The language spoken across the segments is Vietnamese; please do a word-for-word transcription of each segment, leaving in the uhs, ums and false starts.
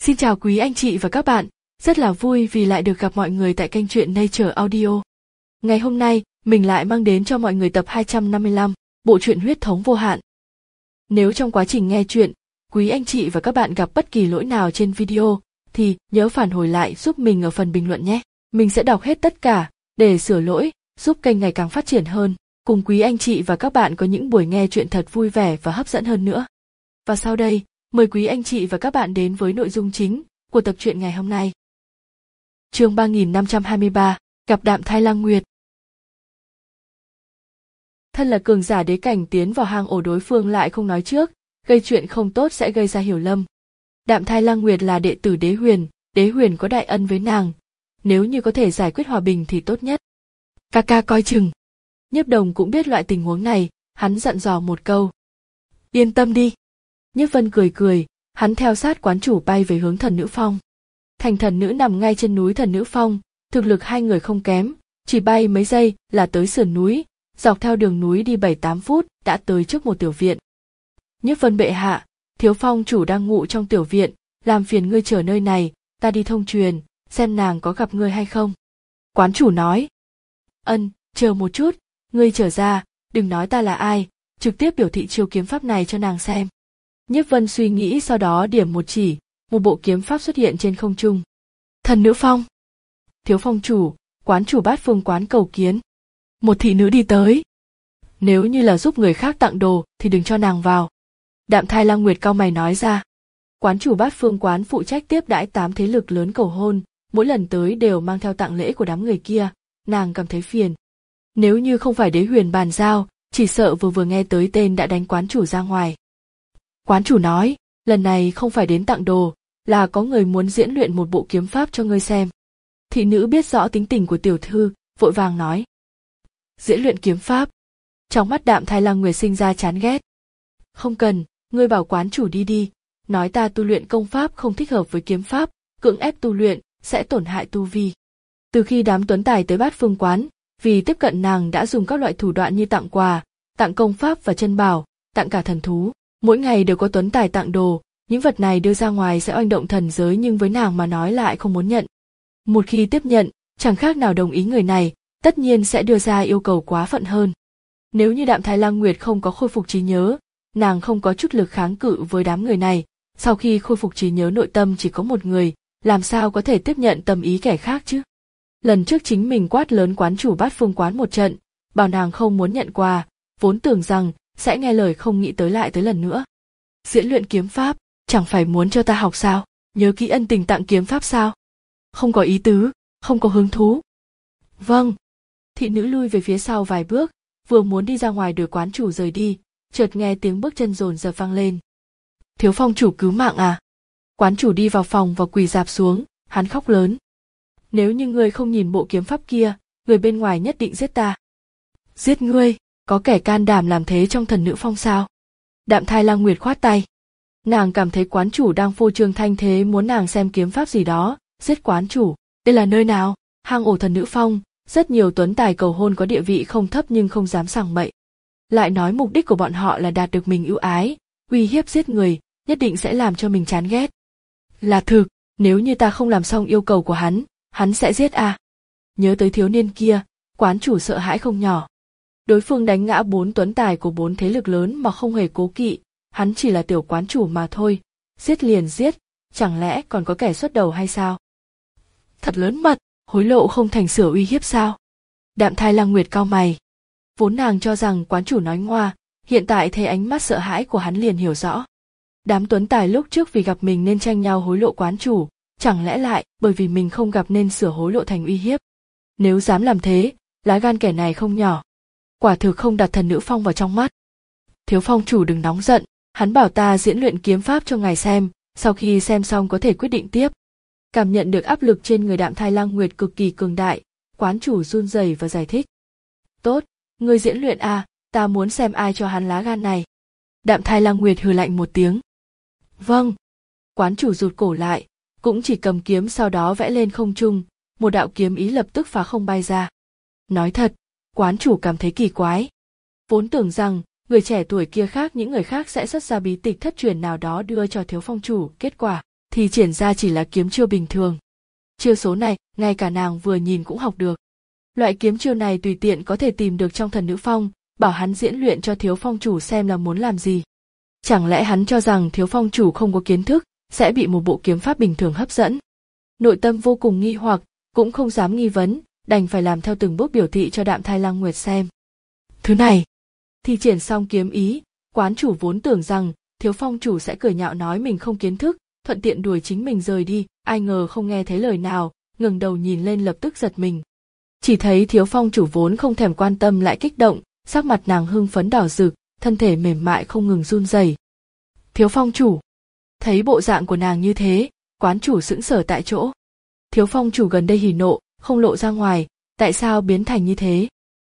Xin chào quý anh chị và các bạn, rất là vui vì lại được gặp mọi người tại kênh truyện Nature Audio. Ngày hôm nay, mình lại mang đến cho mọi người tập hai trăm năm mươi lăm, bộ truyện Huyết thống vô hạn. Nếu trong quá trình nghe truyện, quý anh chị và các bạn gặp bất kỳ lỗi nào trên video, thì nhớ phản hồi lại giúp mình ở phần bình luận nhé. Mình sẽ đọc hết tất cả, để sửa lỗi, giúp kênh ngày càng phát triển hơn, cùng quý anh chị và các bạn có những buổi nghe truyện thật vui vẻ và hấp dẫn hơn nữa. Và sau đây, mời quý anh chị và các bạn đến với nội dung chính của tập truyện ngày hôm nay. Chương ba nghìn năm trăm hai mươi ba, gặp Đạm Thai Lang Nguyệt. Thân là cường giả đế cảnh tiến vào hang ổ đối phương lại không nói trước, gây chuyện không tốt sẽ gây ra hiểu lầm. Đạm Thai Lang Nguyệt là đệ tử Đế Huyền, Đế Huyền có đại ân với nàng, nếu như có thể giải quyết hòa bình thì tốt nhất. Ca ca coi chừng. Nhiếp Đồng cũng biết loại tình huống này, hắn dặn dò một câu. Yên tâm đi. Nhiếp Vân cười cười, hắn theo sát quán chủ bay về hướng Thần Nữ Phong. Thành Thần Nữ nằm ngay trên núi Thần Nữ Phong, thực lực hai người không kém, chỉ bay mấy giây là tới sườn núi, dọc theo đường núi đi bảy tám phút đã tới trước một tiểu viện. Nhiếp Vân bệ hạ, Thiếu Phong chủ đang ngụ trong tiểu viện, làm phiền ngươi chờ nơi này, ta đi thông truyền, xem nàng có gặp ngươi hay không. Quán chủ nói. Ân, chờ một chút, ngươi trở ra, đừng nói ta là ai, trực tiếp biểu thị chiêu kiếm pháp này cho nàng xem. Nhiếp Vân suy nghĩ sau đó điểm một chỉ, một bộ kiếm pháp xuất hiện trên không trung. Thần Nữ Phong. Thiếu Phong chủ, quán chủ Bát Phương quán cầu kiến. Một thị nữ đi tới. Nếu như là giúp người khác tặng đồ thì đừng cho nàng vào. Đạm Thai Lang Nguyệt cau mày nói ra. Quán chủ Bát Phương quán phụ trách tiếp đãi tám thế lực lớn cầu hôn, mỗi lần tới đều mang theo tặng lễ của đám người kia, nàng cảm thấy phiền. Nếu như không phải Đế Huyền bàn giao, chỉ sợ vừa vừa nghe tới tên đã đánh quán chủ ra ngoài. Quán chủ nói, lần này không phải đến tặng đồ, là có người muốn diễn luyện một bộ kiếm pháp cho ngươi xem. Thị nữ biết rõ tính tình của tiểu thư, vội vàng nói. Diễn luyện kiếm pháp. Trong mắt Đạm Thai Lang Nguyệt sinh ra chán ghét. Không cần, ngươi bảo quán chủ đi đi, nói ta tu luyện công pháp không thích hợp với kiếm pháp, cưỡng ép tu luyện, sẽ tổn hại tu vi. Từ khi đám tuấn tài tới Bát Phương quán, vì tiếp cận nàng đã dùng các loại thủ đoạn như tặng quà, tặng công pháp và chân bảo, tặng cả thần thú. Mỗi ngày đều có tuấn tài tặng đồ, những vật này đưa ra ngoài sẽ oanh động thần giới nhưng với nàng mà nói lại không muốn nhận. Một khi tiếp nhận, chẳng khác nào đồng ý người này, tất nhiên sẽ đưa ra yêu cầu quá phận hơn. Nếu như Đạm Thai Lang Nguyệt không có khôi phục trí nhớ, nàng không có chút lực kháng cự với đám người này, sau khi khôi phục trí nhớ nội tâm chỉ có một người, làm sao có thể tiếp nhận tâm ý kẻ khác chứ? Lần trước chính mình quát lớn quán chủ Bát Phương quán một trận, bảo nàng không muốn nhận quà, vốn tưởng rằng sẽ nghe lời không nghĩ tới lại tới lần nữa. Diễn luyện kiếm pháp, chẳng phải muốn cho ta học sao, nhớ kỹ ân tình tặng kiếm pháp sao? Không có ý tứ, không có hứng thú. Vâng. Thị nữ lui về phía sau vài bước, vừa muốn đi ra ngoài đuổi quán chủ rời đi, chợt nghe tiếng bước chân dồn dập vang lên. Thiếu Phong chủ cứu mạng à? Quán chủ đi vào phòng và quỳ rạp xuống, hắn khóc lớn. Nếu như ngươi không nhìn bộ kiếm pháp kia, người bên ngoài nhất định giết ta. Giết ngươi? Có kẻ can đảm làm thế trong Thần Nữ Phong sao? Đạm Thai Lang Nguyệt khoát tay. Nàng cảm thấy quán chủ đang phô trương thanh thế muốn nàng xem kiếm pháp gì đó, giết quán chủ. Đây là nơi nào? Hang ổ Thần Nữ Phong, rất nhiều tuấn tài cầu hôn có địa vị không thấp nhưng không dám sằng bậy. Lại nói mục đích của bọn họ là đạt được mình ưu ái, uy hiếp giết người, nhất định sẽ làm cho mình chán ghét. Là thực, nếu như ta không làm xong yêu cầu của hắn, hắn sẽ giết à? Nhớ tới thiếu niên kia, quán chủ sợ hãi không nhỏ. Đối phương đánh ngã bốn tuấn tài của bốn thế lực lớn mà không hề cố kỵ, hắn chỉ là tiểu quán chủ mà thôi, giết liền giết, chẳng lẽ còn có kẻ xuất đầu hay sao? Thật lớn mật, hối lộ không thành sửa uy hiếp sao? Đạm Thai Lang Nguyệt cau mày. Vốn nàng cho rằng quán chủ nói ngoa, hiện tại thấy ánh mắt sợ hãi của hắn liền hiểu rõ. Đám tuấn tài lúc trước vì gặp mình nên tranh nhau hối lộ quán chủ, chẳng lẽ lại bởi vì mình không gặp nên sửa hối lộ thành uy hiếp? Nếu dám làm thế, lá gan kẻ này không nhỏ. Quả thực không đặt Thần Nữ Phong vào trong mắt. Thiếu Phong chủ đừng nóng giận, hắn bảo ta diễn luyện kiếm pháp cho ngài xem, sau khi xem xong có thể quyết định tiếp. Cảm nhận được áp lực trên người Đạm Thai Lang Nguyệt cực kỳ cường đại, quán chủ run rẩy và giải thích. Tốt, ngươi diễn luyện à, ta muốn xem ai cho hắn lá gan này. Đạm Thai Lang Nguyệt hừ lạnh một tiếng. Vâng. Quán chủ rụt cổ lại, cũng chỉ cầm kiếm sau đó vẽ lên không trung, một đạo kiếm ý lập tức phá không bay ra. Nói thật, quán chủ cảm thấy kỳ quái. Vốn tưởng rằng, người trẻ tuổi kia khác những người khác sẽ xuất ra bí tịch thất truyền nào đó đưa cho Thiếu Phong chủ, kết quả, thì triển ra chỉ là kiếm chiêu bình thường. Chiêu số này, ngay cả nàng vừa nhìn cũng học được. Loại kiếm chiêu này tùy tiện có thể tìm được trong Thần Nữ Phong, bảo hắn diễn luyện cho Thiếu Phong chủ xem là muốn làm gì. Chẳng lẽ hắn cho rằng Thiếu Phong chủ không có kiến thức, sẽ bị một bộ kiếm pháp bình thường hấp dẫn. Nội tâm vô cùng nghi hoặc, cũng không dám nghi vấn, đành phải làm theo từng bước biểu thị cho Đạm Thai Lăng Nguyệt xem. Thứ này, thì triển xong kiếm ý, quán chủ vốn tưởng rằng Thiếu Phong chủ sẽ cười nhạo nói mình không kiến thức, thuận tiện đuổi chính mình rời đi, ai ngờ không nghe thấy lời nào, ngẩng đầu nhìn lên lập tức giật mình. Chỉ thấy Thiếu Phong chủ vốn không thèm quan tâm lại kích động, sắc mặt nàng hưng phấn đỏ rực, thân thể mềm mại không ngừng run rẩy. Thiếu Phong chủ, thấy bộ dạng của nàng như thế, quán chủ sững sờ tại chỗ. Thiếu Phong chủ gần đây hỉ nộ, không lộ ra ngoài, tại sao biến thành như thế?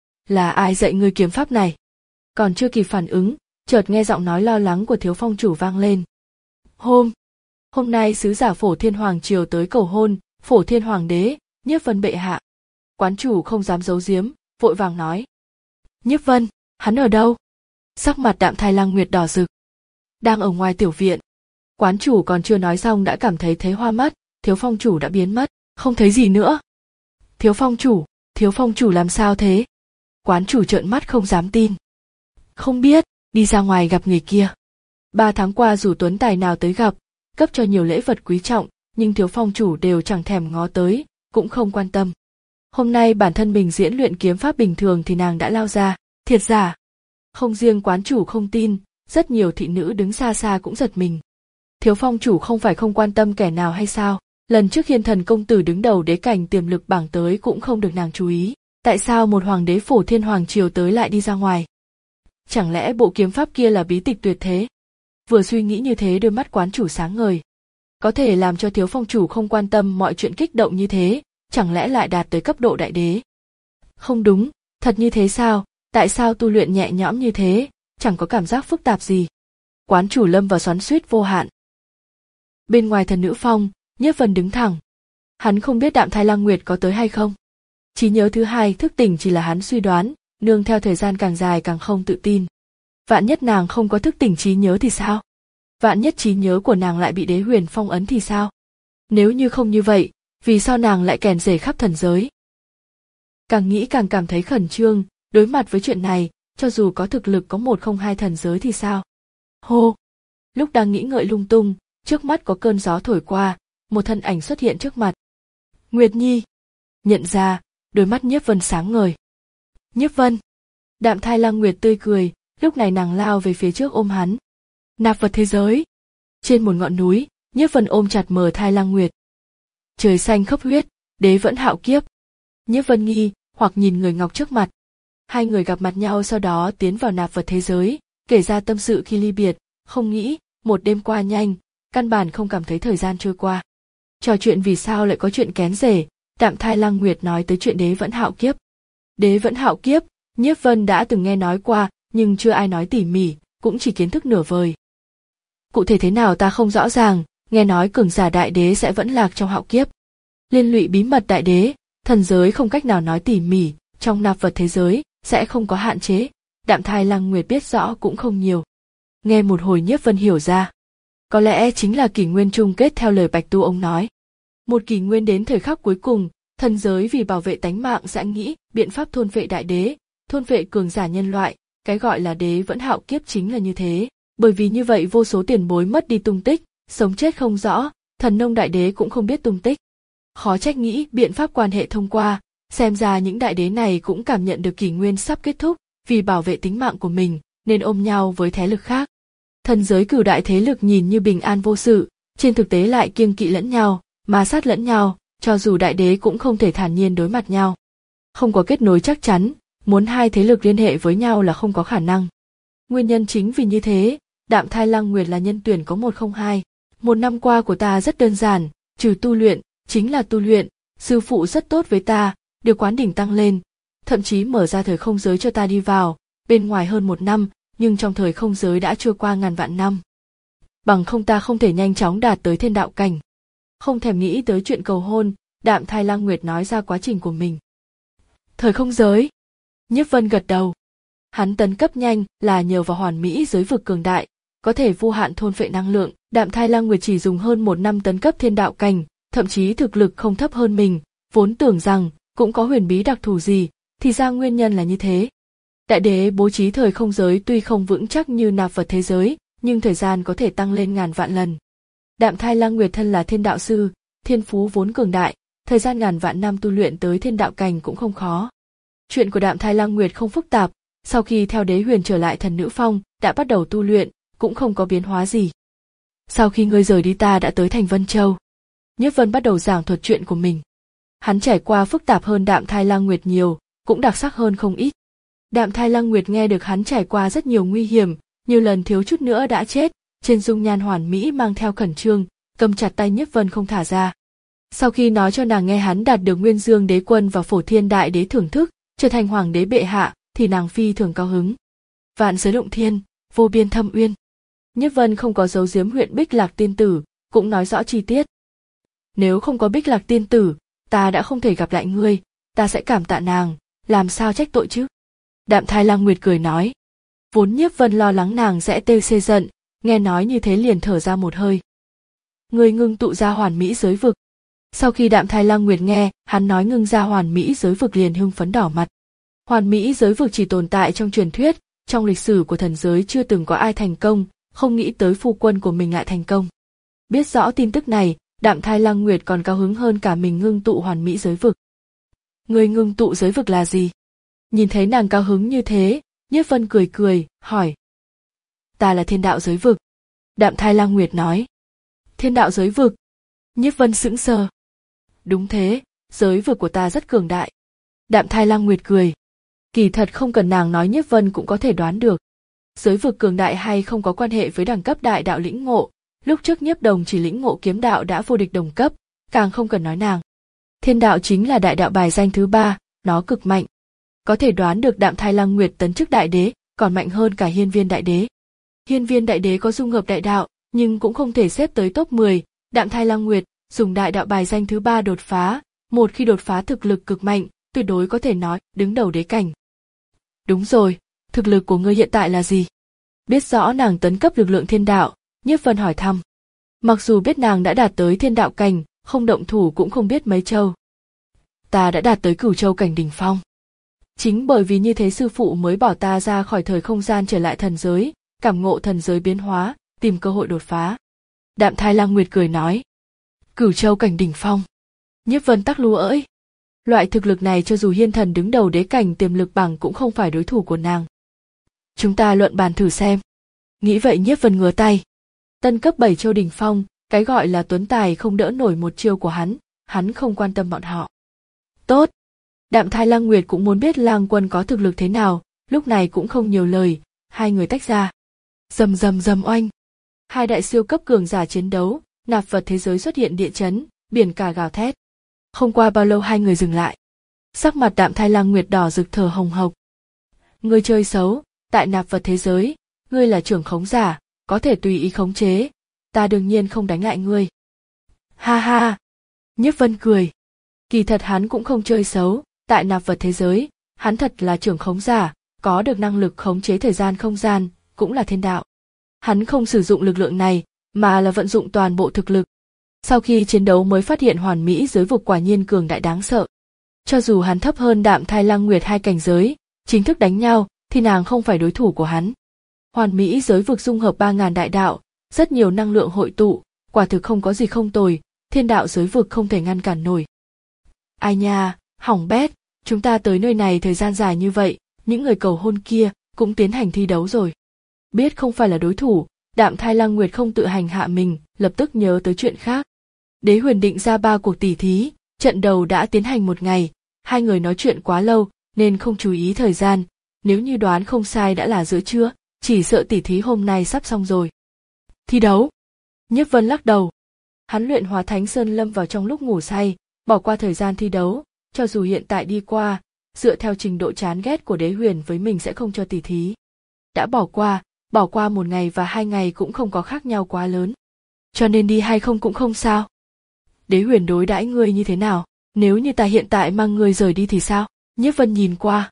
Là ai dạy ngươi kiếm pháp này? Còn chưa kịp phản ứng, chợt nghe giọng nói lo lắng của Thiếu Phong chủ vang lên. Hôm, hôm nay sứ giả Phổ Thiên Hoàng triều tới cầu hôn, Phổ Thiên Hoàng đế, Nhiếp Vân bệ hạ. Quán chủ không dám giấu giếm, vội vàng nói. Nhiếp Vân, hắn ở đâu? Sắc mặt Đạm Thai Lăng Nguyệt đỏ rực. Đang ở ngoài tiểu viện. Quán chủ còn chưa nói xong đã cảm thấy thấy hoa mắt, Thiếu Phong chủ đã biến mất, không thấy gì nữa. Thiếu Phong chủ, Thiếu Phong chủ làm sao thế? Quán chủ trợn mắt không dám tin. Không biết, đi ra ngoài gặp người kia. Ba tháng qua dù tuấn tài nào tới gặp, cấp cho nhiều lễ vật quý trọng, nhưng Thiếu Phong chủ đều chẳng thèm ngó tới, cũng không quan tâm. Hôm nay bản thân mình diễn luyện kiếm pháp bình thường thì nàng đã lao ra, thiệt giả. Không riêng quán chủ không tin, rất nhiều thị nữ đứng xa xa cũng giật mình. Thiếu Phong chủ không phải không quan tâm kẻ nào hay sao? Lần trước Hiên Thần công tử đứng đầu đế cảnh tiềm lực bảng tới cũng không được nàng chú ý. Tại sao một hoàng đế Phổ Thiên Hoàng triều tới lại đi ra ngoài? Chẳng lẽ bộ kiếm pháp kia là bí tịch tuyệt thế? Vừa suy nghĩ như thế đôi mắt quán chủ sáng ngời. Có thể làm cho Thiếu Phong chủ không quan tâm mọi chuyện kích động như thế, chẳng lẽ lại đạt tới cấp độ đại đế? Không đúng, thật như thế sao? Tại sao tu luyện nhẹ nhõm như thế, chẳng có cảm giác phức tạp gì? Quán chủ lâm vào xoắn xuýt vô hạn. Bên ngoài Thần Nữ Phong, Nhiếp Vân đứng thẳng. Hắn không biết Đạm Thai Lăng Nguyệt có tới hay không. Trí nhớ thứ hai thức tỉnh chỉ là hắn suy đoán, nương theo thời gian càng dài càng không tự tin. Vạn nhất nàng không có thức tỉnh trí nhớ thì sao? Vạn nhất trí nhớ của nàng lại bị Đế Huyền phong ấn thì sao? Nếu như không như vậy, vì sao nàng lại kèn rể khắp thần giới? Càng nghĩ càng cảm thấy khẩn trương, đối mặt với chuyện này, cho dù có thực lực có một không hai thần giới thì sao? Hô! Lúc đang nghĩ ngợi lung tung, trước mắt có cơn gió thổi qua, một thân ảnh xuất hiện trước mặt. Nguyệt Nhi! Nhận ra, đôi mắt Nhiếp Vân sáng ngời. Nhiếp Vân! Đạm Thai Lăng Nguyệt tươi cười, lúc này nàng lao về phía trước ôm hắn. Nạp vật thế giới! Trên một ngọn núi, Nhiếp Vân ôm chặt mờ Thai Lăng Nguyệt. Trời xanh khắp huyết, đế vẫn hạo kiếp. Nhiếp Vân nghi, hoặc nhìn người ngọc trước mặt. Hai người gặp mặt nhau sau đó tiến vào nạp vật thế giới, kể ra tâm sự khi ly biệt, không nghĩ, một đêm qua nhanh, căn bản không cảm thấy thời gian trôi qua. Trò chuyện vì sao lại có chuyện kén rể, Đạm Thai Lăng Nguyệt nói tới chuyện đế vẫn hạo kiếp. Đế vẫn hạo kiếp, Nhiếp Vân đã từng nghe nói qua, nhưng chưa ai nói tỉ mỉ, cũng chỉ kiến thức nửa vời. Cụ thể thế nào ta không rõ ràng, nghe nói cường giả đại đế sẽ vẫn lạc trong hạo kiếp. Liên lụy bí mật đại đế, thần giới không cách nào nói tỉ mỉ, trong nạp vật thế giới, sẽ không có hạn chế, Đạm Thai Lăng Nguyệt biết rõ cũng không nhiều. Nghe một hồi Nhiếp Vân hiểu ra. Có lẽ chính là kỷ nguyên chung kết theo lời Bạch Tu ông nói. Một kỷ nguyên đến thời khắc cuối cùng, thần giới vì bảo vệ tánh mạng sẽ nghĩ biện pháp thôn phệ đại đế, thôn phệ cường giả nhân loại, cái gọi là đế vẫn hạo kiếp chính là như thế, bởi vì như vậy vô số tiền bối mất đi tung tích, sống chết không rõ, thần nông đại đế cũng không biết tung tích. Khó trách nghĩ biện pháp quan hệ thông qua, xem ra những đại đế này cũng cảm nhận được kỷ nguyên sắp kết thúc, vì bảo vệ tính mạng của mình, nên ôm nhau với thế lực khác. Thần giới cửu đại thế lực nhìn như bình an vô sự, trên thực tế lại kiêng kỵ lẫn nhau, ma sát lẫn nhau, cho dù đại đế cũng không thể thản nhiên đối mặt nhau. Không có kết nối chắc chắn, muốn hai thế lực liên hệ với nhau là không có khả năng. Nguyên nhân chính vì như thế, Đạm Thai Lăng Nguyệt là nhân tuyển có một không hai. Một năm qua của ta rất đơn giản, trừ tu luyện, chính là tu luyện, sư phụ rất tốt với ta, điều quán đỉnh tăng lên, thậm chí mở ra thời không giới cho ta đi vào, bên ngoài hơn một năm, nhưng trong thời không giới đã trôi qua ngàn vạn năm. Bằng không ta không thể nhanh chóng đạt tới thiên đạo cảnh. Không thèm nghĩ tới chuyện cầu hôn, Đạm Thai Lăng Nguyệt nói ra quá trình của mình. Thời không giới. Nhiếp Vân gật đầu. Hắn tấn cấp nhanh là nhờ vào hoàn mỹ giới vực cường đại, có thể vô hạn thôn phệ năng lượng, Đạm Thai Lang Nguyệt chỉ dùng hơn một năm tấn cấp thiên đạo cảnh, thậm chí thực lực không thấp hơn mình, vốn tưởng rằng cũng có huyền bí đặc thù gì, thì ra nguyên nhân là như thế. Đại đế bố trí thời không giới tuy không vững chắc như nạp vật thế giới, nhưng thời gian có thể tăng lên ngàn vạn lần. Đạm Thai Lang Nguyệt thân là thiên đạo sư, thiên phú vốn cường đại, thời gian ngàn vạn năm tu luyện tới thiên đạo cảnh cũng không khó. Chuyện của Đạm Thai Lang Nguyệt không phức tạp, sau khi theo Đế Huyền trở lại Thần Nữ Phong, đã bắt đầu tu luyện, cũng không có biến hóa gì. Sau khi ngươi rời đi ta đã tới thành Vân Châu. Nhiếp Vân bắt đầu giảng thuật chuyện của mình. Hắn trải qua phức tạp hơn Đạm Thai Lang Nguyệt nhiều, cũng đặc sắc hơn không ít. Đạm Thai Lang Nguyệt nghe được hắn trải qua rất nhiều nguy hiểm, nhiều lần thiếu chút nữa đã chết, trên dung nhan hoàn mỹ mang theo khẩn trương, cầm chặt tay Nhiếp Vân không thả ra. Sau khi nói cho nàng nghe hắn đạt được Nguyên Dương Đế Quân và Phổ Thiên Đại Đế thưởng thức, trở thành hoàng đế bệ hạ, thì nàng phi thường cao hứng. Vạn giới động thiên, vô biên thâm uyên. Nhiếp Vân không có giấu giếm huyện Bích Lạc Tiên Tử, cũng nói rõ chi tiết. Nếu không có Bích Lạc Tiên Tử, ta đã không thể gặp lại ngươi, ta sẽ cảm tạ nàng, làm sao trách tội chứ? Đạm Thai Lang Nguyệt cười nói. Vốn Nhiếp Vân lo lắng nàng sẽ têu xê giận, nghe nói như thế liền thở ra một hơi. Ngươi ngưng tụ ra hoàn mỹ giới vực. Sau khi Đạm Thai Lang Nguyệt nghe, hắn nói ngưng ra hoàn mỹ giới vực liền hưng phấn đỏ mặt. Hoàn mỹ giới vực chỉ tồn tại trong truyền thuyết, trong lịch sử của thần giới chưa từng có ai thành công, không nghĩ tới phu quân của mình lại thành công. Biết rõ tin tức này, Đạm Thai Lang Nguyệt còn cao hứng hơn cả mình ngưng tụ hoàn mỹ giới vực. Ngươi ngưng tụ giới vực là gì? Nhìn thấy nàng cao hứng như thế, Nhiếp Vân cười cười, hỏi. Ta là thiên đạo giới vực. Đạm Thai Lang Nguyệt nói. Thiên đạo giới vực? Nhiếp Vân sững sờ. Đúng thế, giới vực của ta rất cường đại. Đạm Thai Lang Nguyệt cười. Kỳ thật không cần nàng nói Nhiếp Vân cũng có thể đoán được. Giới vực cường đại hay không có quan hệ với đẳng cấp đại đạo lĩnh ngộ, lúc trước Nhiếp Đồng chỉ lĩnh ngộ kiếm đạo đã vô địch đồng cấp, càng không cần nói nàng. Thiên đạo chính là đại đạo bài danh thứ ba, nó cực mạnh. Có thể đoán được Đạm Thai Lang Nguyệt tấn chức đại đế, còn mạnh hơn cả Hiên Viên đại đế. Hiên Viên đại đế có dung hợp đại đạo, nhưng cũng không thể xếp tới top mười, Đạm Thai Lang Nguyệt dùng đại đạo bài danh thứ ba đột phá, một khi đột phá thực lực cực mạnh, tuyệt đối có thể nói đứng đầu đế cảnh. Đúng rồi, thực lực của ngươi hiện tại là gì? Biết rõ nàng tấn cấp lực lượng thiên đạo, Nhiếp Vân hỏi thăm. Mặc dù biết nàng đã đạt tới thiên đạo cảnh, không động thủ cũng không biết mấy châu. Ta đã đạt tới cửu châu cảnh đỉnh phong. Chính bởi vì như thế sư phụ mới bỏ ta ra khỏi thời không gian trở lại thần giới, cảm ngộ thần giới biến hóa, tìm cơ hội đột phá. Đạm Thai Lang Nguyệt cười nói. Cửu châu cảnh đỉnh phong. Nhiếp Vân tắc lúa ỡi. Loại thực lực này cho dù Hiên Thần đứng đầu đế cảnh tiềm lực bằng cũng không phải đối thủ của nàng. Chúng ta luận bàn thử xem. Nghĩ vậy Nhiếp Vân ngửa tay. Tân cấp bảy châu đỉnh phong, cái gọi là tuấn tài không đỡ nổi một chiêu của hắn, hắn không quan tâm bọn họ. Tốt. Đạm Thai Lang Nguyệt cũng muốn biết Lang Quân có thực lực thế nào, lúc này cũng không nhiều lời, hai người tách ra. Rầm rầm rầm oanh. Hai đại siêu cấp cường giả chiến đấu, nạp vật thế giới xuất hiện địa chấn, biển cả gào thét. Không qua bao lâu hai người dừng lại. Sắc mặt Đạm Thai Lang Nguyệt đỏ rực thở hồng hộc. Ngươi chơi xấu, tại nạp vật thế giới, ngươi là trưởng khống giả, có thể tùy ý khống chế, ta đương nhiên không đánh lại ngươi. Ha ha. Nhiếp Vân cười. Kỳ thật hắn cũng không chơi xấu, tại nạp vật thế giới, hắn thật là trưởng khống giả, có được năng lực khống chế thời gian không gian, cũng là thiên đạo. Hắn không sử dụng lực lượng này, mà là vận dụng toàn bộ thực lực. Sau khi chiến đấu mới phát hiện hoàn mỹ giới vực quả nhiên cường đại đáng sợ. Cho dù hắn thấp hơn Đạm Thai Lang Nguyệt hai cảnh giới, chính thức đánh nhau, thì nàng không phải đối thủ của hắn. Hoàn mỹ giới vực dung hợp ba ngàn đại đạo, rất nhiều năng lượng hội tụ, quả thực không có gì không tồi, thiên đạo giới vực không thể ngăn cản nổi. Ai nha, hỏng bét, chúng ta tới nơi này thời gian dài như vậy, những người cầu hôn kia cũng tiến hành thi đấu rồi. Biết không phải là đối thủ, Đạm Thai Lang Nguyệt không tự hành hạ mình, lập tức nhớ tới chuyện khác. Đế Huyền định ra ba cuộc tỉ thí, trận đầu đã tiến hành một ngày, hai người nói chuyện quá lâu nên không chú ý thời gian, nếu như đoán không sai đã là giữa trưa, chỉ sợ tỉ thí hôm nay sắp xong rồi. Thi đấu. Nhiếp Vân lắc đầu. Hắn luyện hóa Thánh Sơn lâm vào trong lúc ngủ say, bỏ qua thời gian thi đấu, cho dù hiện tại đi qua, dựa theo trình độ chán ghét của Đế Huyền với mình sẽ không cho tỉ thí. Đã bỏ qua, bỏ qua một ngày và hai ngày cũng không có khác nhau quá lớn. Cho nên đi hay không cũng không sao. Đế Huyền đối đãi ngươi như thế nào, nếu như ta hiện tại mang ngươi rời đi thì sao? Nhiếp Vân nhìn qua.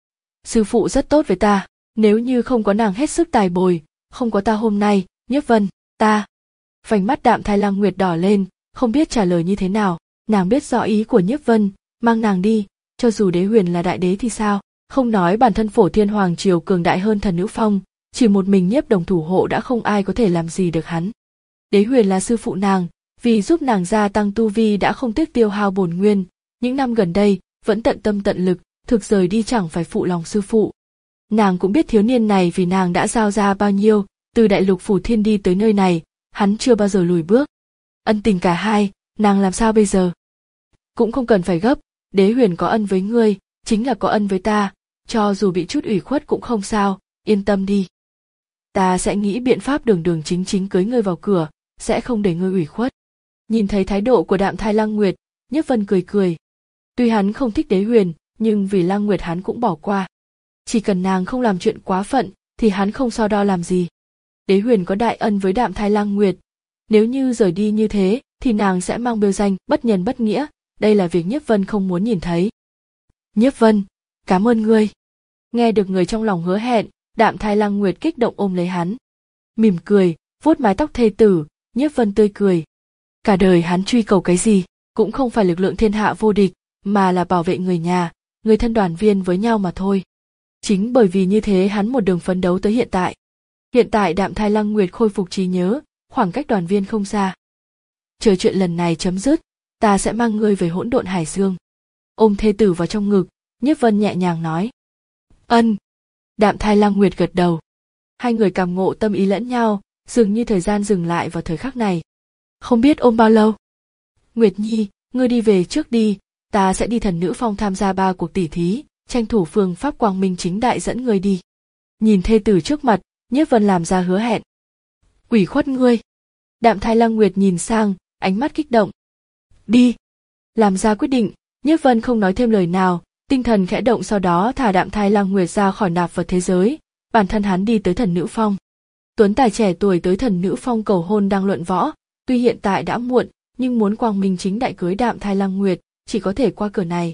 Sư phụ rất tốt với ta, nếu như không có nàng hết sức tài bồi, không có ta hôm nay, Nhiếp Vân, ta. Vành mắt Đạm Thai Lang Nguyệt đỏ lên, không biết trả lời như thế nào. Nàng biết rõ ý của Nhiếp Vân, mang nàng đi, cho dù Đế Huyền là đại đế thì sao, không nói bản thân Phổ Thiên Hoàng Triều cường đại hơn Thần Nữ Phong, chỉ một mình Nhiếp Đồng thủ hộ đã không ai có thể làm gì được hắn. Đế Huyền là sư phụ nàng, vì giúp nàng gia tăng tu vi đã không tiếc tiêu hao bổn nguyên, những năm gần đây vẫn tận tâm tận lực, thực rời đi chẳng phải phụ lòng sư phụ. Nàng cũng biết thiếu niên này vì nàng đã giao ra bao nhiêu, từ đại lục Phủ Thiên đi tới nơi này, hắn chưa bao giờ lùi bước. Ân tình cả hai, nàng làm sao bây giờ? Cũng không cần phải gấp, Đế Huyền có ân với ngươi, chính là có ân với ta, cho dù bị chút ủy khuất cũng không sao, yên tâm đi. Ta sẽ nghĩ biện pháp đường đường chính chính cưới ngươi vào cửa, sẽ không để ngươi ủy khuất. Nhìn thấy thái độ của Đạm Thai Lang Nguyệt, Nhiếp Vân cười cười. Tuy hắn không thích Đế Huyền, nhưng vì Lang Nguyệt hắn cũng bỏ qua. Chỉ cần nàng không làm chuyện quá phận, thì hắn không so đo làm gì. Đế Huyền có đại ân với Đạm Thai Lang Nguyệt, nếu như rời đi như thế, thì nàng sẽ mang bêu danh bất nhân bất nghĩa, đây là việc Nhiếp Vân không muốn nhìn thấy. Nhiếp Vân, cảm ơn ngươi. Nghe được người trong lòng hứa hẹn, Đạm Thai Lang Nguyệt kích động ôm lấy hắn. Mỉm cười, vuốt mái tóc thê tử, Nhiếp Vân tươi cười. Cả đời hắn truy cầu cái gì, cũng không phải lực lượng thiên hạ vô địch, mà là bảo vệ người nhà, người thân đoàn viên với nhau mà thôi. Chính bởi vì như thế hắn một đường phấn đấu tới hiện tại. Hiện tại Đạm Thai Lang Nguyệt khôi phục trí nhớ, khoảng cách đoàn viên không xa. Chờ chuyện lần này chấm dứt, ta sẽ mang ngươi về Hỗn Độn Hải Dương. Ôm thê tử vào trong ngực, Nhiếp Vân nhẹ nhàng nói. Ân. Đạm Thai Lang Nguyệt gật đầu. Hai người cảm ngộ tâm ý lẫn nhau, dường như thời gian dừng lại vào thời khắc này. Không biết ôm bao lâu. Nguyệt Nhi, ngươi đi về trước đi, ta sẽ đi Thần Nữ Phong tham gia ba cuộc tỉ thí, tranh thủ phương pháp quang minh chính đại dẫn ngươi đi. Nhìn thê tử trước mặt, Nhiếp Vân làm ra hứa hẹn. Ủy khuất ngươi. Đạm Thai Lang Nguyệt nhìn sang, ánh mắt kích động. Đi. Làm ra quyết định, Nhiếp Vân không nói thêm lời nào, tinh thần khẽ động, sau đó thả Đạm Thai Lang Nguyệt ra khỏi nạp vật thế giới, bản thân hắn đi tới Thần Nữ Phong. Tuấn tài trẻ tuổi tới Thần Nữ Phong cầu hôn đang luận võ, tuy hiện tại đã muộn, nhưng muốn quang minh chính đại cưới Đạm Thai Lang Nguyệt, chỉ có thể qua cửa này.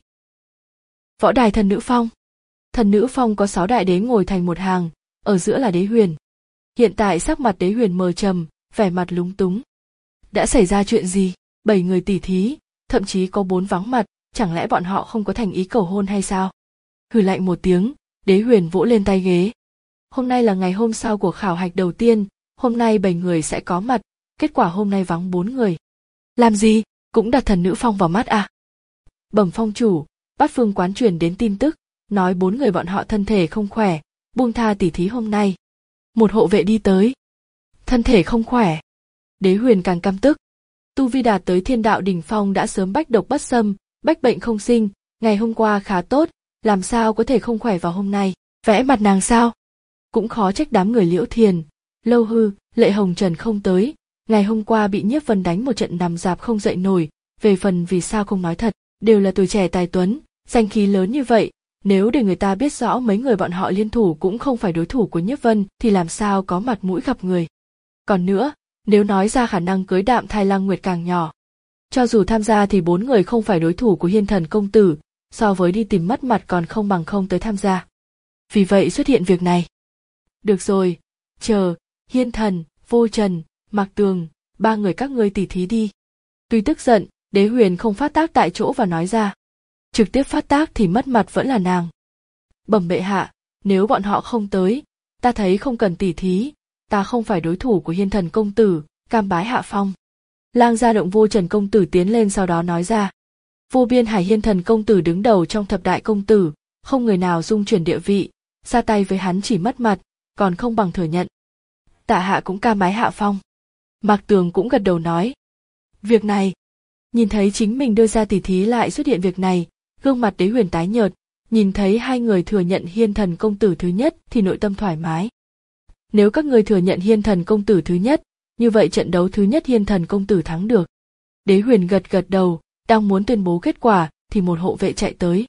Võ đài Thần Nữ Phong. Thần Nữ Phong có sáu đại đế ngồi thành một hàng, ở giữa là Đế Huyền. Hiện tại sắc mặt Đế Huyền mờ trầm, vẻ mặt lúng túng. Đã xảy ra chuyện gì? Bảy người tỉ thí, thậm chí có bốn vắng mặt, chẳng lẽ bọn họ không có thành ý cầu hôn hay sao? Hừ lạnh một tiếng, Đế Huyền vỗ lên tay ghế. Hôm nay là ngày hôm sau của khảo hạch đầu tiên, hôm nay bảy người sẽ có mặt, kết quả hôm nay vắng bốn người. Làm gì? Cũng đặt Thần Nữ Phong vào mắt à? Bẩm phong chủ, Bát Phương quán truyền đến tin tức, nói bốn người bọn họ thân thể không khỏe, buông tha tỉ thí hôm nay. Một hộ vệ đi tới. Thân thể không khỏe. Đế Huyền càng căm tức. Tu vi đạt tới thiên đạo đỉnh phong đã sớm bách độc bất xâm, bách bệnh không sinh, ngày hôm qua khá tốt, làm sao có thể không khỏe vào hôm nay, vẽ mặt nàng sao? Cũng khó trách đám người Liễu Thiền, Lâu Hư, Lệ Hồng Trần không tới, ngày hôm qua bị Nhiếp Vân đánh một trận nằm dạp không dậy nổi, về phần vì sao không nói thật, đều là tuổi trẻ tài tuấn, danh khí lớn như vậy, nếu để người ta biết rõ mấy người bọn họ liên thủ cũng không phải đối thủ của Nhiếp Vân thì làm sao có mặt mũi gặp người. Còn nữa, nếu nói ra khả năng cưới Đạm Thai Lang Nguyệt càng nhỏ. Cho dù tham gia thì bốn người không phải đối thủ của Hiên Thần công tử, so với đi tìm mất mặt còn không bằng không tới tham gia. Vì vậy xuất hiện việc này. Được rồi, chờ, Hiên Thần, Vô Trần, Mạc Tường, ba người các ngươi tỉ thí đi. Tuy tức giận, Đế Huyền không phát tác tại chỗ và nói ra. Trực tiếp phát tác thì mất mặt vẫn là nàng. Bẩm bệ hạ, nếu bọn họ không tới, ta thấy không cần tỉ thí, ta không phải đối thủ của Hiên Thần công tử, cam bái hạ phong. Lang gia động Vô Trần công tử tiến lên sau đó nói ra. Vô biên hải Hiên Thần công tử đứng đầu trong thập đại công tử, không người nào dung chuyển địa vị, ra tay với hắn chỉ mất mặt, còn không bằng thừa nhận. Tạ hạ cũng cam bái hạ phong. Mạc Tường cũng gật đầu nói. Việc này, nhìn thấy chính mình đưa ra tỉ thí lại xuất hiện việc này, gương mặt Đế Huyền tái nhợt, nhìn thấy hai người thừa nhận Hiên Thần công tử thứ nhất thì nội tâm thoải mái. Nếu các người thừa nhận Hiên Thần công tử thứ nhất, như vậy trận đấu thứ nhất Hiên Thần công tử thắng được. Đế Huyền gật gật đầu, đang muốn tuyên bố kết quả thì một hộ vệ chạy tới.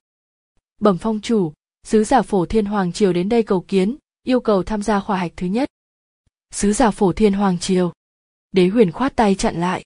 Bẩm phong chủ, sứ giả Phổ Thiên Hoàng Triều đến đây cầu kiến, yêu cầu tham gia khảo hạch thứ nhất. Sứ giả Phổ Thiên Hoàng Triều. Đế Huyền khoát tay chặn lại.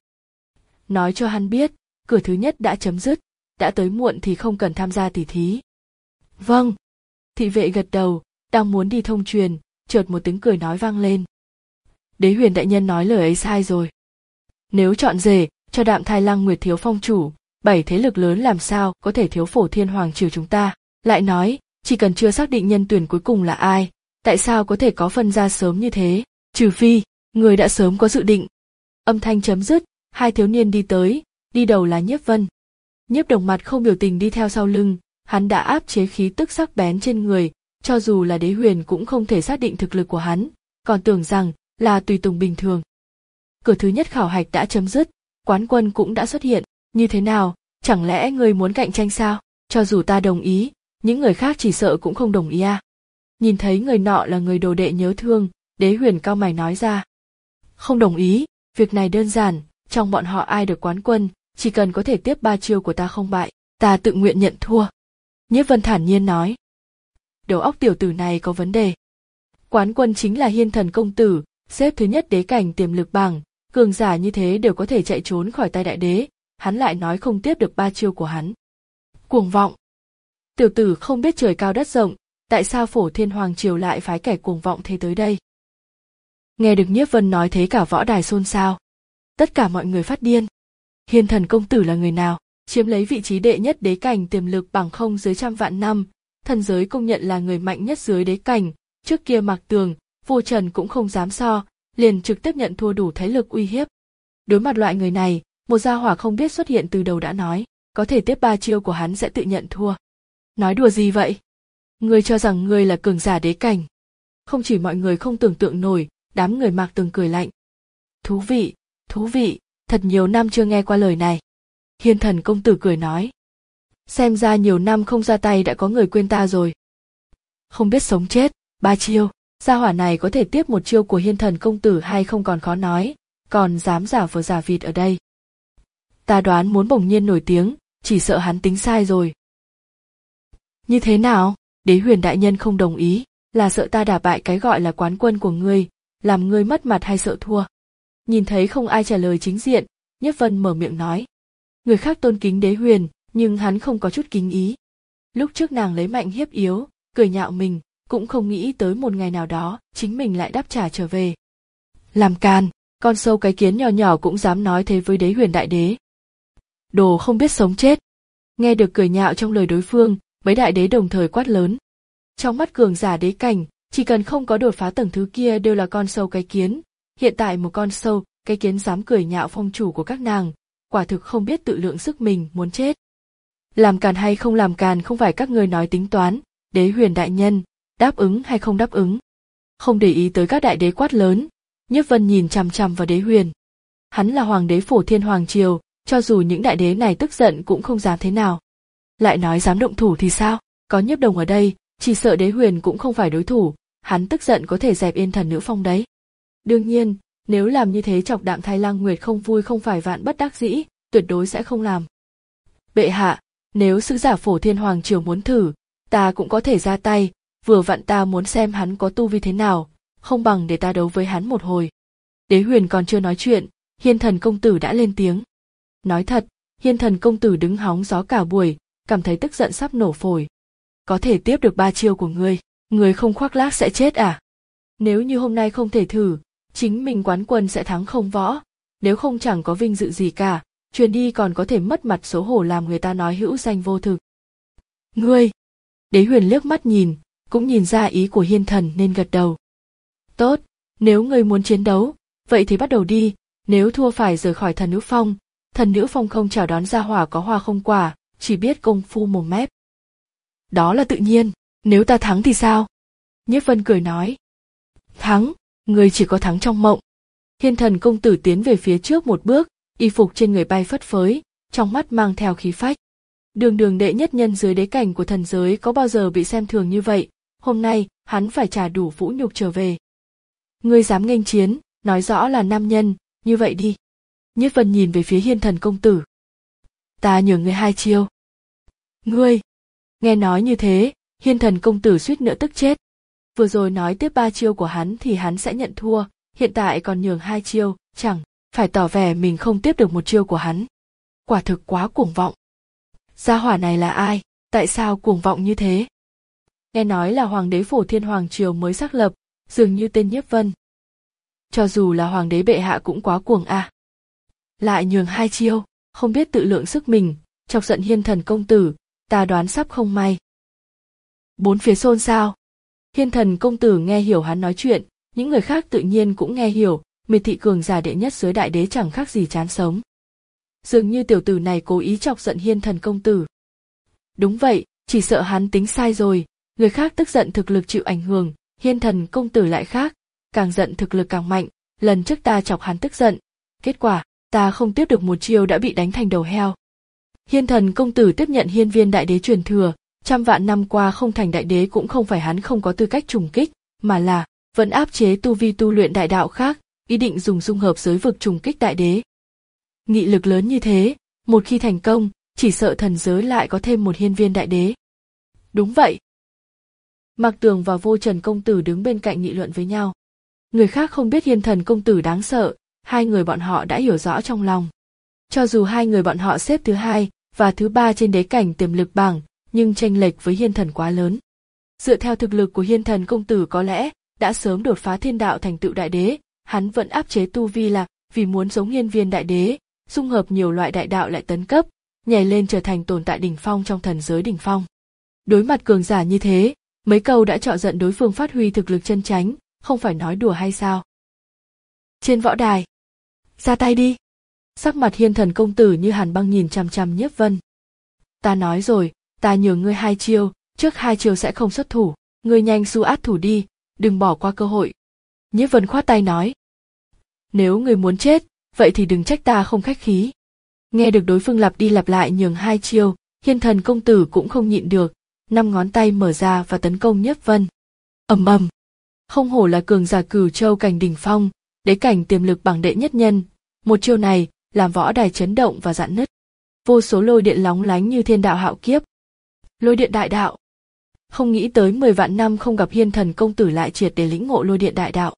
Nói cho hắn biết, cửa thứ nhất đã chấm dứt, đã tới muộn thì không cần tham gia tỉ thí. Vâng. Thị vệ gật đầu, đang muốn đi thông truyền, chợt một tiếng cười nói vang lên. Đế Huyền đại nhân nói lời ấy sai rồi. Nếu chọn rể cho Đạm Thai Lăng Nguyệt thiếu phong chủ, bảy thế lực lớn làm sao có thể thiếu Phổ Thiên Hoàng triều chúng ta. Lại nói, chỉ cần chưa xác định nhân tuyển cuối cùng là ai, tại sao có thể có phân ra sớm như thế, trừ phi người đã sớm có dự định. Âm thanh chấm dứt, hai thiếu niên đi tới, đi đầu là Nhiếp Vân. Nhiếp Đồng mặt không biểu tình đi theo sau lưng, hắn đã áp chế khí tức sắc bén trên người, cho dù là Đế Huyền cũng không thể xác định thực lực của hắn, còn tưởng rằng là tùy tùng bình thường. Cửa thứ nhất khảo hạch đã chấm dứt, quán quân cũng đã xuất hiện, như thế nào, chẳng lẽ ngươi muốn cạnh tranh sao? Cho dù ta đồng ý, những người khác chỉ sợ cũng không đồng ý à? Nhìn thấy người nọ là người đồ đệ nhớ thương, Đế Huyền cau mày nói ra. Không đồng ý, việc này đơn giản, trong bọn họ ai được quán quân, chỉ cần có thể tiếp ba chiêu của ta không bại, ta tự nguyện nhận thua. Nhiếp Vân thản nhiên nói. Đầu óc tiểu tử này có vấn đề. Quán quân chính là Hiên Thần công tử, xếp thứ nhất đế cảnh tiềm lực bảng, cường giả như thế đều có thể chạy trốn khỏi tay đại đế, hắn lại nói không tiếp được ba chiêu của hắn. Cuồng vọng. Tiểu tử không biết trời cao đất rộng, tại sao Phổ Thiên Hoàng triều lại phái kẻ cuồng vọng thế tới đây? Nghe được Nhiếp Vân nói thế cả võ đài xôn xao. Tất cả mọi người phát điên. Hiên Thần công tử là người nào? Chiếm lấy vị trí đệ nhất đế cảnh tiềm lực bằng không dưới trăm vạn năm, thần giới công nhận là người mạnh nhất dưới đế cảnh, trước kia Mạc Tường, Vô Trần cũng không dám so, liền trực tiếp nhận thua đủ thế lực uy hiếp. Đối mặt loại người này, một gia hỏa không biết xuất hiện từ đầu đã nói, có thể tiếp ba chiêu của hắn sẽ tự nhận thua. Nói đùa gì vậy? Ngươi cho rằng ngươi là cường giả đế cảnh. Không chỉ mọi người không tưởng tượng nổi, đám người Mạc Tường cười lạnh. Thú vị, thú vị, thật nhiều năm chưa nghe qua lời này. Hiên Thần công tử cười nói. Xem ra nhiều năm không ra tay đã có người quên ta rồi. Không biết sống chết, ba chiêu, gia hỏa này có thể tiếp một chiêu của Hiên Thần công tử hay không còn khó nói, còn dám giả vờ giả vịt ở đây. Ta đoán muốn bỗng nhiên nổi tiếng, chỉ sợ hắn tính sai rồi. Như thế nào? Đế Huyền đại nhân không đồng ý, là sợ ta đả bại cái gọi là quán quân của ngươi, làm ngươi mất mặt hay sợ thua? Nhìn thấy không ai trả lời chính diện, Nhiếp Vân mở miệng nói. Người khác tôn kính Đế Huyền, nhưng hắn không có chút kính ý. Lúc trước nàng lấy mạnh hiếp yếu, cười nhạo mình, cũng không nghĩ tới một ngày nào đó, chính mình lại đáp trả trở về. Làm càn, con sâu cái kiến nhỏ nhỏ cũng dám nói thế với Đế Huyền đại đế. Đồ không biết sống chết. Nghe được cười nhạo trong lời đối phương, mấy đại đế đồng thời quát lớn. Trong mắt cường giả đế cảnh, chỉ cần không có đột phá tầng thứ kia đều là con sâu cái kiến. Hiện tại một con sâu, cái kiến dám cười nhạo phong chủ của các nàng, quả thực không biết tự lượng sức mình, muốn chết. Làm càn hay không làm càn không phải các ngươi nói tính toán, Đế Huyền đại nhân, đáp ứng hay không đáp ứng. Không để ý tới các đại đế quát lớn, Nhiếp Vân nhìn chằm chằm vào Đế Huyền. Hắn là hoàng đế Phổ Thiên Hoàng triều, cho dù những đại đế này tức giận cũng không dám thế nào. Lại nói dám động thủ thì sao, có Nhiếp Đồng ở đây, chỉ sợ Đế Huyền cũng không phải đối thủ, hắn tức giận có thể dẹp yên thần nữ phong đấy. Đương nhiên, nếu làm như thế chọc Đạm Thai Lăng Nguyệt không vui không phải vạn bất đắc dĩ, tuyệt đối sẽ không làm. Bệ hạ, nếu sứ giả Phổ Thiên Hoàng triều muốn thử, ta cũng có thể ra tay, vừa vặn ta muốn xem hắn có tu vi thế nào, không bằng để ta đấu với hắn một hồi. Đế Huyền còn chưa nói chuyện, Hiên Thần công tử đã lên tiếng. Nói thật, Hiên Thần công tử đứng hóng gió cả buổi, cảm thấy tức giận sắp nổ phổi. Có thể tiếp được ba chiêu của ngươi, ngươi không khoác lác sẽ chết à? Nếu như hôm nay không thể thử, chính mình quán quân sẽ thắng không võ, nếu không chẳng có vinh dự gì cả, truyền đi còn có thể mất mặt xấu hổ làm người ta nói hữu danh vô thực. Ngươi! Đế Huyền liếc mắt nhìn, cũng nhìn ra ý của Hiên Thần nên gật đầu. Tốt, nếu ngươi muốn chiến đấu, vậy thì bắt đầu đi, nếu thua phải rời khỏi thần nữ phong, thần nữ phong không chào đón gia hỏa có hoa không quả, chỉ biết công phu mồm mép. Đó là tự nhiên, nếu ta thắng thì sao? Nhiếp Vân cười nói. Thắng, ngươi chỉ có thắng trong mộng. Hiên Thần công tử tiến về phía trước một bước, y phục trên người bay phất phới, trong mắt mang theo khí phách. Đường đường đệ nhất nhân dưới đế cảnh của thần giới có bao giờ bị xem thường như vậy, hôm nay hắn phải trả đủ vũ nhục trở về. Ngươi dám nghênh chiến, nói rõ là nam nhân, như vậy đi. Nhiếp Vân nhìn về phía Hiên Thần công tử. Ta nhường ngươi hai chiêu. Ngươi! Nghe nói như thế, Hiên Thần công tử suýt nữa tức chết. Vừa rồi nói tiếp ba chiêu của hắn thì hắn sẽ nhận thua, hiện tại còn nhường hai chiêu, chẳng phải tỏ vẻ mình không tiếp được một chiêu của hắn. Quả thực quá cuồng vọng. Gia hỏa này là ai, tại sao cuồng vọng như thế? Nghe nói là hoàng đế Phổ Thiên Hoàng triều mới xác lập, dường như tên Nhiếp Vân. Cho dù là hoàng đế bệ hạ cũng quá cuồng à. lại nhường hai chiêu, không biết tự lượng sức mình, chọc giận Hiên Thần công tử, ta đoán sắp không may. Bốn phía xôn xao. Hiên Thần công tử nghe hiểu hắn nói chuyện, những người khác tự nhiên cũng nghe hiểu, Miệt thị cường giả đệ nhất dưới đại đế chẳng khác gì chán sống. Dường như tiểu tử này cố ý chọc giận Hiên Thần công tử. Đúng vậy, chỉ sợ hắn tính sai rồi, người khác tức giận thực lực chịu ảnh hưởng, Hiên Thần công tử lại khác, càng giận thực lực càng mạnh, lần trước ta chọc hắn tức giận, kết quả, ta không tiếp được một chiêu đã bị đánh thành đầu heo. Hiên Thần công tử tiếp nhận hiên viên đại đế truyền thừa, trăm vạn năm qua không thành đại đế cũng không phải hắn không có tư cách trùng kích, mà là vẫn áp chế tu vi tu luyện đại đạo khác, ý định dùng dung hợp giới vực trùng kích đại đế. Nghị lực lớn như thế, một khi thành công, chỉ sợ thần giới lại có thêm một hiên viên đại đế. Đúng vậy. Mạc Tường và Vô Trần công tử đứng bên cạnh nghị luận với nhau. Người khác không biết Hiên Thần công tử đáng sợ, hai người bọn họ đã hiểu rõ trong lòng. Cho dù hai người bọn họ xếp thứ hai và thứ ba trên đế cảnh tiềm lực bảng, nhưng chênh lệch với Hiên Thần quá lớn. Dựa theo thực lực của Hiên Thần công tử có lẽ đã sớm đột phá thiên đạo thành tựu đại đế, hắn vẫn áp chế tu vi là vì muốn giống hiên viên đại đế, dung hợp nhiều loại đại đạo lại tấn cấp, nhảy lên trở thành tồn tại đỉnh phong trong thần giới đỉnh phong. Đối mặt cường giả như thế, mấy câu đã chọc giận đối phương phát huy thực lực chân chánh, không phải nói đùa hay sao? Trên võ đài, ra tay đi. Sắc mặt Hiên Thần công tử như hàn băng nhìn chằm chằm Nhiếp Vân. Ta nói rồi, ta nhường ngươi hai chiêu, trước hai chiêu sẽ không xuất thủ, ngươi nhanh xu át thủ đi, đừng bỏ qua cơ hội. Nhiếp Vân khoát tay nói. Nếu ngươi muốn chết, vậy thì đừng trách ta không khách khí. Nghe được đối phương lặp đi lặp lại nhường hai chiêu, Hiên Thần công tử cũng không nhịn được, năm ngón tay mở ra và tấn công Nhiếp Vân. Ầm ầm. Không hổ là cường giả Cửu Châu cảnh đỉnh phong, đế cảnh tiềm lực bảng đệ nhất nhân, một chiêu này làm võ đài chấn động và rạn nứt. Vô số lôi điện lóng lánh như thiên đạo hạo kiếp. Lôi điện đại đạo. Không nghĩ tới mười vạn năm không gặp Hiên Thần công tử lại triệt để lĩnh ngộ lôi điện đại đạo.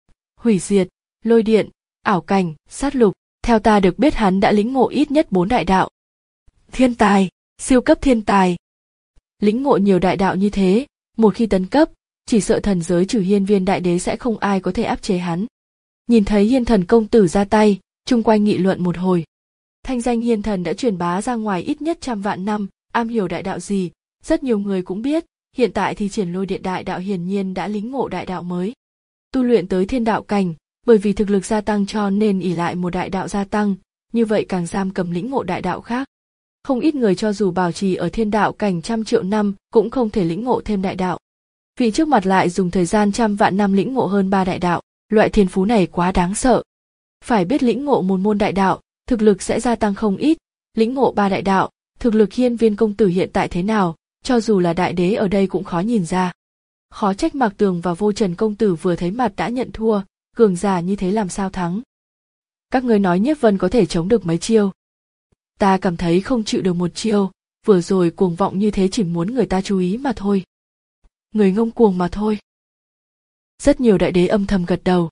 Hủy diệt, lôi điện, ảo cảnh, sát lục, theo ta được biết hắn đã lĩnh ngộ ít nhất bốn đại đạo. Thiên tài, siêu cấp thiên tài. Lĩnh ngộ nhiều đại đạo như thế, một khi tấn cấp, chỉ sợ thần giới trừ hiên viên đại đế sẽ không ai có thể áp chế hắn. Nhìn thấy Hiên Thần công tử ra tay, chung quanh nghị luận một hồi. Thanh danh Hiên Thần đã truyền bá ra ngoài ít nhất trăm vạn năm, am hiểu đại đạo gì, rất nhiều người cũng biết, hiện tại thì triển lôi điện đại đạo hiển nhiên đã lĩnh ngộ đại đạo mới. Tu luyện tới thiên đạo cảnh, bởi vì thực lực gia tăng cho nên ỷ lại một đại đạo gia tăng, như vậy càng giam cầm lĩnh ngộ đại đạo khác. Không ít người cho dù bảo trì ở thiên đạo cảnh trăm triệu năm cũng không thể lĩnh ngộ thêm đại đạo. Vị trước mặt lại dùng thời gian trăm vạn năm lĩnh ngộ hơn ba đại đạo, loại thiên phú này quá đáng sợ. Phải biết lĩnh ngộ một môn đại đạo, thực lực sẽ gia tăng không ít, lĩnh ngộ ba đại đạo, thực lực hiên viên công tử hiện tại thế nào, cho dù là đại đế ở đây cũng khó nhìn ra. Khó trách Mạc Tường và Vô Trần công tử vừa thấy mặt đã nhận thua, cường giả như thế làm sao thắng. Các ngươi nói Nhiếp Vân có thể chống được mấy chiêu. Ta cảm thấy không chịu được một chiêu, vừa rồi cuồng vọng như thế chỉ muốn người ta chú ý mà thôi. Người ngông cuồng mà thôi. Rất nhiều đại đế âm thầm gật đầu.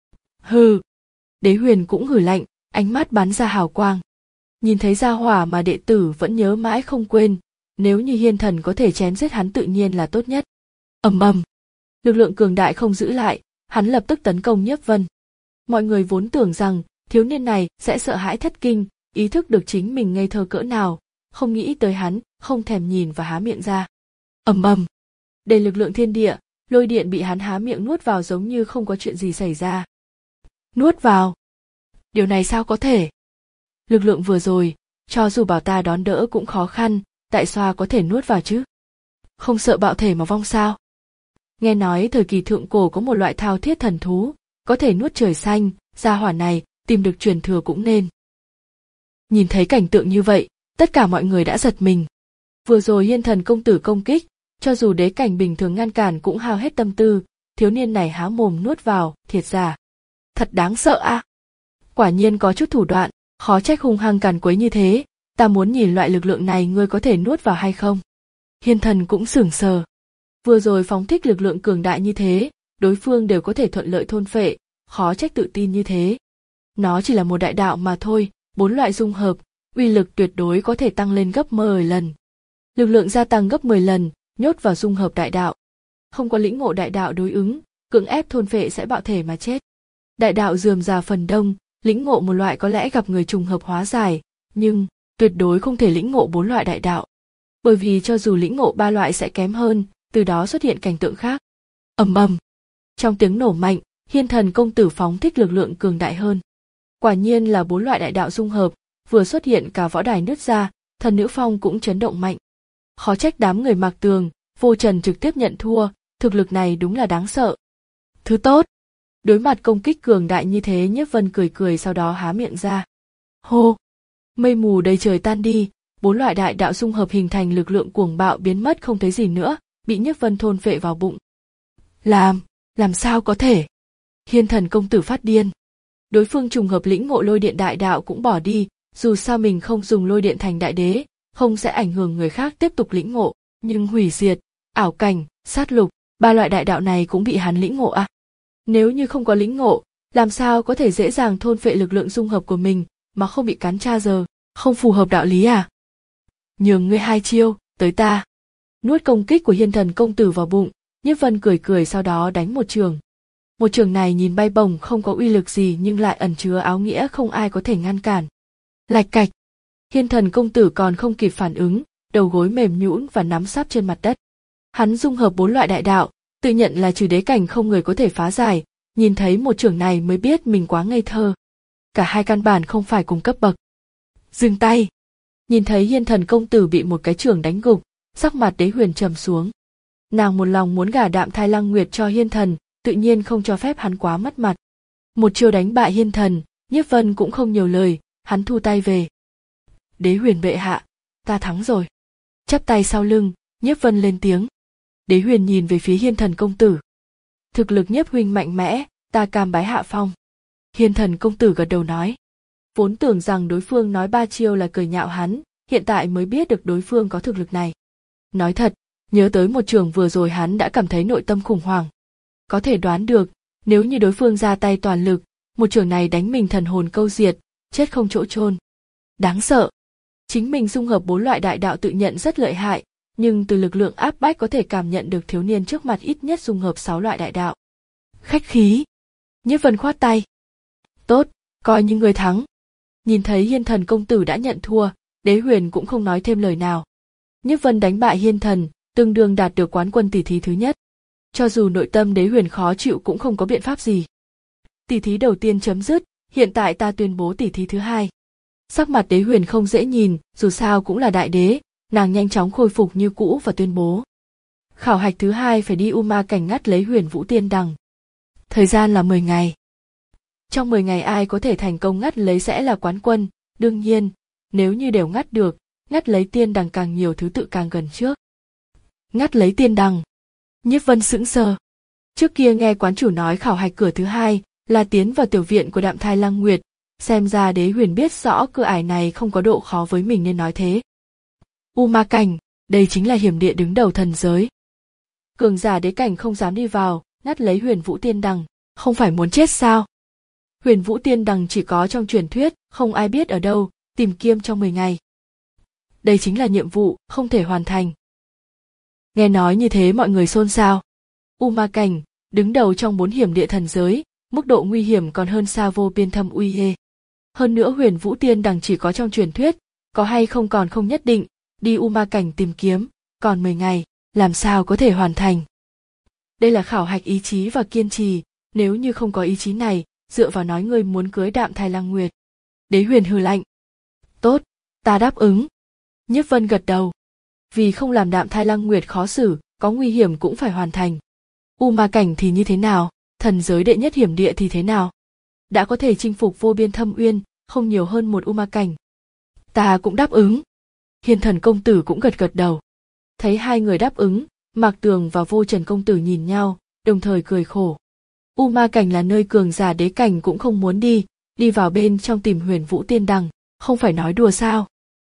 Hừ. Đế Huyền cũng hừ lạnh, ánh mắt bắn ra hào quang. Nhìn thấy gia hỏa mà đệ tử vẫn nhớ mãi không quên, nếu như Hiên Thần có thể chém giết hắn tự nhiên là tốt nhất. Ầm ầm. Lực lượng cường đại không giữ lại, hắn lập tức tấn công Nhiếp Vân. Mọi người vốn tưởng rằng thiếu niên này sẽ sợ hãi thất kinh, ý thức được chính mình ngây thơ cỡ nào, không nghĩ tới hắn không thèm nhìn và há miệng ra. Ầm ầm. Đầy lực lượng thiên địa, lôi điện bị hắn há miệng nuốt vào giống như không có chuyện gì xảy ra. Nuốt vào? Điều này sao có thể? Lực lượng vừa rồi, cho dù bảo ta đón đỡ cũng khó khăn, tại sao có thể nuốt vào chứ? Không sợ bạo thể mà vong sao? Nghe nói thời kỳ thượng cổ có một loại thao thiết thần thú, có thể nuốt trời xanh, gia hỏa này, tìm được truyền thừa cũng nên. Nhìn thấy cảnh tượng như vậy, tất cả mọi người đã giật mình. Vừa rồi Hiên Thần công tử công kích, cho dù đế cảnh bình thường ngăn cản cũng hao hết tâm tư, thiếu niên này há mồm nuốt vào, thiệt giả. Thật đáng sợ a. À? Quả nhiên có chút thủ đoạn, khó trách hung hăng càn quấy như thế, ta muốn nhìn loại lực lượng này ngươi có thể nuốt vào hay không. Hiên Thần cũng sửng sờ. Vừa rồi phóng thích lực lượng cường đại như thế, đối phương đều có thể thuận lợi thôn phệ, khó trách tự tin như thế. Nó chỉ là một đại đạo mà thôi, bốn loại dung hợp, uy lực tuyệt đối có thể tăng lên gấp mười lần. Lực lượng gia tăng gấp mười lần, nhốt vào dung hợp đại đạo. Không có lĩnh ngộ đại đạo đối ứng, cưỡng ép thôn phệ sẽ bạo thể mà chết. Đại đạo rườm rà phần đông, Lĩnh ngộ một loại có lẽ gặp người trùng hợp hóa giải, nhưng tuyệt đối không thể lĩnh ngộ bốn loại đại đạo. Bởi vì cho dù lĩnh ngộ ba loại sẽ kém hơn, từ đó xuất hiện cảnh tượng khác. Ầm ầm. Trong tiếng nổ mạnh, Hiên Thần công tử phóng thích lực lượng cường đại hơn. Quả nhiên là bốn loại đại đạo dung hợp, vừa xuất hiện cả võ đài nứt ra, Thần Nữ Phong cũng chấn động mạnh. Khó trách đám người Mạc Tường, Vô Trần trực tiếp nhận thua, thực lực này đúng là đáng sợ. Thứ tốt. Đối mặt công kích cường đại như thế, Nhiếp Vân cười cười sau đó há miệng ra. Hô. Mây mù đầy trời tan đi, bốn loại đại đạo dung hợp hình thành lực lượng cuồng bạo biến mất không thấy gì nữa, bị Nhiếp Vân thôn phệ vào bụng. Làm, làm sao có thể? Hiên Thần công tử phát điên. Đối phương trùng hợp lĩnh ngộ lôi điện đại đạo cũng bỏ đi, dù sao mình không dùng lôi điện thành đại đế, không sẽ ảnh hưởng người khác tiếp tục lĩnh ngộ, nhưng hủy diệt, ảo cảnh, sát lục, ba loại đại đạo này cũng bị hắn lĩnh ngộ à? Nếu như không có lĩnh ngộ, làm sao có thể dễ dàng thôn phệ lực lượng dung hợp của mình mà không bị cắn tra giờ, không phù hợp đạo lý à? Nhường ngươi hai chiêu, tới ta. Nuốt công kích của Hiên Thần công tử vào bụng, Nhiếp Vân cười cười sau đó đánh một trường. Một trường này nhìn bay bổng không có uy lực gì nhưng lại ẩn chứa áo nghĩa không ai có thể ngăn cản. Lạch cạch. Hiên Thần công tử còn không kịp phản ứng, đầu gối mềm nhũn và nắm sắp trên mặt đất. Hắn dung hợp bốn loại đại đạo, tự nhận là trừ đế cảnh không người có thể phá giải, nhìn thấy một trường này mới biết mình quá ngây thơ. Cả hai căn bản không phải cùng cấp bậc. Dừng tay. Nhìn thấy Hiên Thần công tử bị một cái trường đánh gục, sắc mặt Đế Huyền trầm xuống. Nàng một lòng muốn gả Đạm Thai Lăng Nguyệt cho Hiên Thần, tự nhiên không cho phép hắn quá mất mặt. Một chiêu đánh bại Hiên Thần, Nhiếp Vân cũng không nhiều lời, hắn thu tay về. Đế Huyền bệ hạ, ta thắng rồi. Chắp tay sau lưng, Nhiếp Vân lên tiếng. Đế Huyền nhìn về phía Hiên Thần công tử. Thực lực Nhiếp huynh mạnh mẽ, ta cam bái hạ phong. Hiên Thần công tử gật đầu nói. Vốn tưởng rằng đối phương nói ba chiêu là cười nhạo hắn, hiện tại mới biết được đối phương có thực lực này. Nói thật, nhớ tới một trường vừa rồi hắn đã cảm thấy nội tâm khủng hoảng. Có thể đoán được, nếu như đối phương ra tay toàn lực, một trường này đánh mình thần hồn câu diệt, chết không chỗ chôn. Đáng sợ. Chính mình dung hợp bốn loại đại đạo tự nhận rất lợi hại, nhưng từ lực lượng áp bách có thể cảm nhận được thiếu niên trước mặt ít nhất dung hợp sáu loại đại đạo. Khách khí. Nhiếp Vân khoát tay. Tốt, coi như người thắng. Nhìn thấy Hiên Thần công tử đã nhận thua, Đế Huyền cũng không nói thêm lời nào. Nhiếp Vân đánh bại Hiên Thần, tương đương đạt được quán quân tỷ thí thứ nhất. Cho dù nội tâm Đế Huyền khó chịu cũng không có biện pháp gì. Tỷ thí đầu tiên chấm dứt, hiện tại ta tuyên bố tỷ thí thứ hai. Sắc mặt Đế Huyền không dễ nhìn, dù sao cũng là đại đế, nàng nhanh chóng khôi phục như cũ và tuyên bố. Khảo hạch thứ hai phải đi U Ma cảnh ngắt lấy Huyền Vũ Tiên Đằng. Thời gian là mười ngày. Trong mười ngày ai có thể thành công ngắt lấy sẽ là quán quân, đương nhiên, nếu như đều ngắt được, ngắt lấy tiên đằng càng nhiều thứ tự càng gần trước. Ngắt lấy tiên đằng. Nhiếp Vân sững sờ. Trước kia nghe quán chủ nói khảo hạch cửa thứ hai là tiến vào tiểu viện của Đạm Thai Lăng Nguyệt, xem ra Đế Huyền biết rõ cửa ải này không có độ khó với mình nên nói thế. U Ma cảnh, đây chính là hiểm địa đứng đầu thần giới. Cường giả đế cảnh không dám đi vào, ngắt lấy Huyền Vũ Tiên Đằng, không phải muốn chết sao? Huyền Vũ Tiên Đằng chỉ có trong truyền thuyết, không ai biết ở đâu, tìm kiếm trong mười ngày. Đây chính là nhiệm vụ, không thể hoàn thành. Nghe nói như thế mọi người xôn xao. U Ma cảnh, đứng đầu trong bốn hiểm địa thần giới, mức độ nguy hiểm còn hơn xa vô biên thâm uy hê. Hơn nữa Huyền Vũ Tiên Đằng chỉ có trong truyền thuyết, có hay không còn không nhất định, đi U Ma cảnh tìm kiếm, còn mười ngày, làm sao có thể hoàn thành. Đây là khảo hạch ý chí và kiên trì, nếu như không có ý chí này, dựa vào nói ngươi muốn cưới Đạm Thai Lăng Nguyệt. Đế Huyền hừ lạnh. Tốt, ta đáp ứng. Nhiếp Vân gật đầu. Vì không làm Đạm Thai Lăng Nguyệt khó xử, có nguy hiểm cũng phải hoàn thành. U Ma cảnh thì như thế nào, thần giới đệ nhất hiểm địa thì thế nào? Đã có thể chinh phục vô biên thâm uyên, không nhiều hơn một U Ma cảnh. Ta cũng đáp ứng. Hiên Thần công tử cũng gật gật đầu. Thấy hai người đáp ứng, Mạc Tường và Vô Trần công tử nhìn nhau, đồng thời cười khổ. U Ma cảnh là nơi cường giả đế cảnh cũng không muốn đi, đi vào bên trong tìm Huyền Vũ Tiên Đằng, không phải nói đùa sao?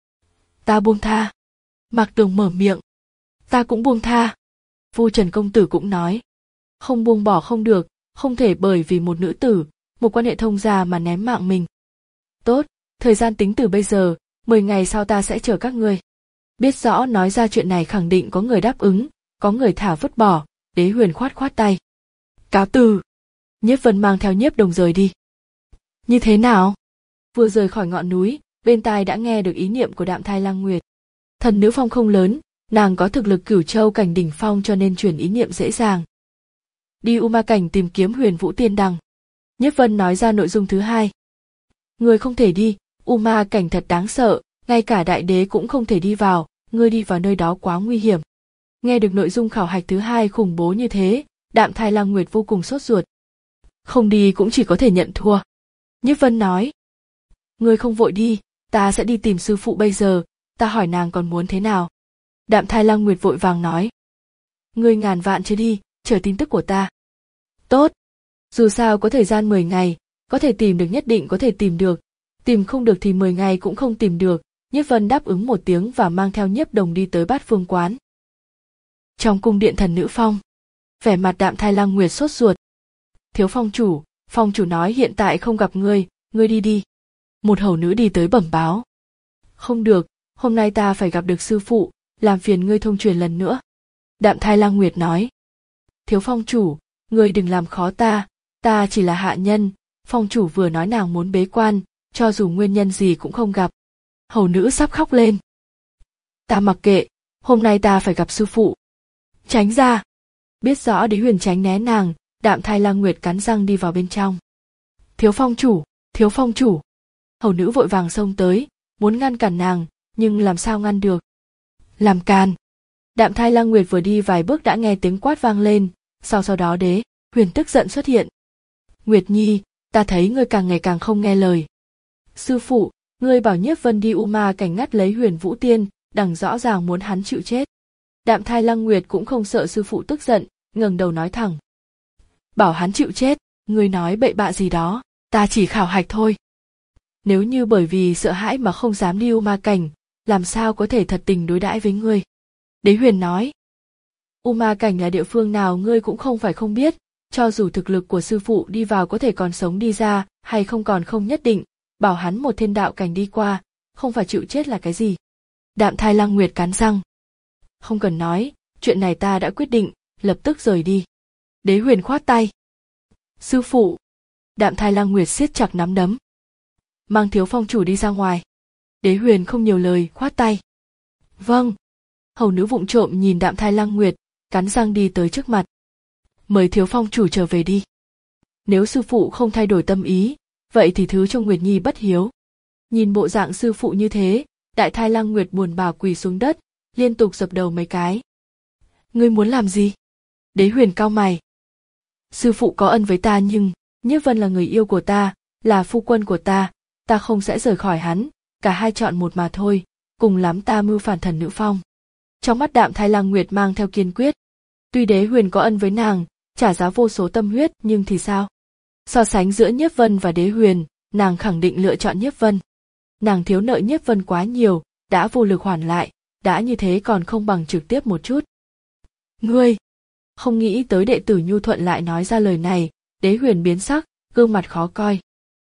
Ta buông tha. Mạc Tường mở miệng. Ta cũng buông tha. Vô Trần công tử cũng nói. Không buông bỏ không được, không thể bởi vì một nữ tử, một quan hệ thông gia mà ném mạng mình. Tốt, thời gian tính từ bây giờ, mười ngày sau ta sẽ chờ các ngươi. Biết rõ nói ra chuyện này khẳng định có người đáp ứng, có người thả vứt bỏ, Đế Huyền khoát khoát tay. Cáo từ. Nhiếp Vân mang theo Nhiếp Đồng rời đi. Như thế nào? Vừa rời khỏi ngọn núi, bên tai đã nghe được ý niệm của Đạm Thai Lang Nguyệt. Thần nữ phong không lớn, nàng có thực lực cửu châu cảnh đỉnh phong cho nên truyền ý niệm dễ dàng. Đi U Ma cảnh tìm kiếm Huyền Vũ Tiên Đằng. Nhiếp Vân nói ra nội dung thứ hai. Ngươi không thể đi, U Ma cảnh thật đáng sợ, ngay cả đại đế cũng không thể đi vào, ngươi đi vào nơi đó quá nguy hiểm. Nghe được nội dung khảo hạch thứ hai khủng bố như thế, Đạm Thai Lang Nguyệt vô cùng sốt ruột. Không đi cũng chỉ có thể nhận thua. Nhiếp Vân nói. Ngươi không vội đi, ta sẽ đi tìm sư phụ bây giờ, ta hỏi nàng còn muốn thế nào. Đạm Thai Lang Nguyệt vội vàng nói. Ngươi ngàn vạn chưa đi, chờ tin tức của ta. Tốt. Dù sao có thời gian mười ngày, có thể tìm được nhất định có thể tìm được, tìm không được thì mười ngày cũng không tìm được. Nhiếp Vân đáp ứng một tiếng và mang theo Nhiếp Đồng đi tới Bát Phương quán. Trong cung điện Thần Nữ Phong, vẻ mặt Đạm Thai Lang Nguyệt sốt ruột. Thiếu phong chủ, phong chủ nói hiện tại không gặp ngươi, ngươi đi đi. Một hầu nữ đi tới bẩm báo. Không được, hôm nay ta phải gặp được sư phụ, làm phiền ngươi thông truyền lần nữa. Đạm Thai Lang Nguyệt nói. Thiếu phong chủ, ngươi đừng làm khó ta, ta chỉ là hạ nhân, phong chủ vừa nói nàng muốn bế quan, cho dù nguyên nhân gì cũng không gặp. Hầu nữ sắp khóc lên. Ta mặc kệ, hôm nay ta phải gặp sư phụ. Tránh ra. Biết rõ Đế Huyền tránh né nàng, Đạm Thai Lang Nguyệt cắn răng đi vào bên trong. Thiếu phong chủ, thiếu phong chủ. Hầu nữ vội vàng xông tới, muốn ngăn cản nàng, nhưng làm sao ngăn được. Làm càn. Đạm Thai Lang Nguyệt vừa đi vài bước đã nghe tiếng quát vang lên, sau sau đó Đế Huyền tức giận xuất hiện. Nguyệt Nhi, ta thấy ngươi càng ngày càng không nghe lời. Sư phụ, ngươi bảo Nhiếp Vân đi U Ma cảnh ngắt lấy Huyền Vũ Tiên, đằng rõ ràng muốn hắn chịu chết. Đạm Thai Lang Nguyệt cũng không sợ sư phụ tức giận, ngẩng đầu nói thẳng. Bảo hắn chịu chết, ngươi nói bậy bạ gì đó, ta chỉ khảo hạch thôi. Nếu như bởi vì sợ hãi mà không dám đi U Ma cảnh, làm sao có thể thật tình đối đãi với ngươi? Đế Huyền nói. U Ma cảnh là địa phương nào ngươi cũng không phải không biết, cho dù thực lực của sư phụ đi vào có thể còn sống đi ra, hay không còn không nhất định, bảo hắn một thiên đạo cảnh đi qua, không phải chịu chết là cái gì? Đạm Thai Lang Nguyệt cắn răng. Không cần nói, chuyện này ta đã quyết định, lập tức rời đi. Đế Huyền khoát tay. Sư phụ. Đạm Thai Lang Nguyệt siết chặt nắm đấm. Mang thiếu phong chủ đi ra ngoài. Đế Huyền không nhiều lời, khoát tay. Vâng. Hầu nữ vụng trộm nhìn Đạm Thai Lang Nguyệt, cắn răng đi tới trước mặt. Mời thiếu phong chủ trở về đi. Nếu sư phụ không thay đổi tâm ý, vậy thì thứ cho Nguyệt Nhi bất hiếu. Nhìn bộ dạng sư phụ như thế, Đại Thai Lang Nguyệt buồn bã quỳ xuống đất, liên tục dập đầu mấy cái. Ngươi muốn làm gì? Đế Huyền cau mày. Sư phụ có ân với ta nhưng, Nhiếp Vân là người yêu của ta, là phu quân của ta, ta không sẽ rời khỏi hắn, cả hai chọn một mà thôi, cùng lắm ta mưu phản Thần Nữ Phong. Trong mắt Đạm Thai Lang Nguyệt mang theo kiên quyết. Tuy Đế Huyền có ân với nàng, trả giá vô số tâm huyết nhưng thì sao? So sánh giữa Nhiếp Vân và Đế Huyền, nàng khẳng định lựa chọn Nhiếp Vân. Nàng thiếu nợ Nhiếp Vân quá nhiều, đã vô lực hoàn lại, đã như thế còn không bằng trực tiếp một chút. Ngươi! Không nghĩ tới đệ tử nhu thuận lại nói ra lời này, Đế Huyền biến sắc, gương mặt khó coi.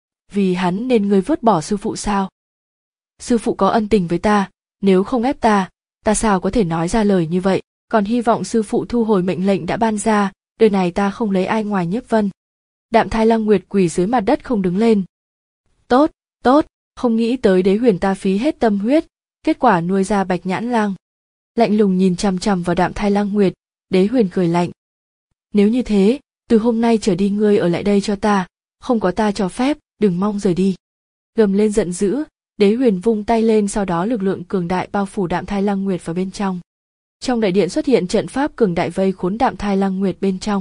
Vì hắn nên ngươi vứt bỏ sư phụ sao? Sư phụ có ân tình với ta, nếu không ép ta, ta sao có thể nói ra lời như vậy, còn hy vọng sư phụ thu hồi mệnh lệnh đã ban ra, đời này ta không lấy ai ngoài Nhiếp Vân. Đạm Thai Lang Nguyệt quỳ dưới mặt đất không đứng lên. Tốt, tốt, không nghĩ tới Đế Huyền ta phí hết tâm huyết, kết quả nuôi ra Bạch Nhãn Lang. Lạnh lùng nhìn chằm chằm vào Đạm Thai Lang Nguyệt, Đế Huyền cười lạnh. Nếu như thế, từ hôm nay trở đi ngươi ở lại đây cho ta, không có ta cho phép, đừng mong rời đi. Gầm lên giận dữ, Đế Huyền vung tay lên, sau đó lực lượng cường đại bao phủ Đạm Thai Lang Nguyệt vào bên trong. Trong đại điện xuất hiện trận pháp cường đại vây khốn Đạm Thai Lang Nguyệt bên trong.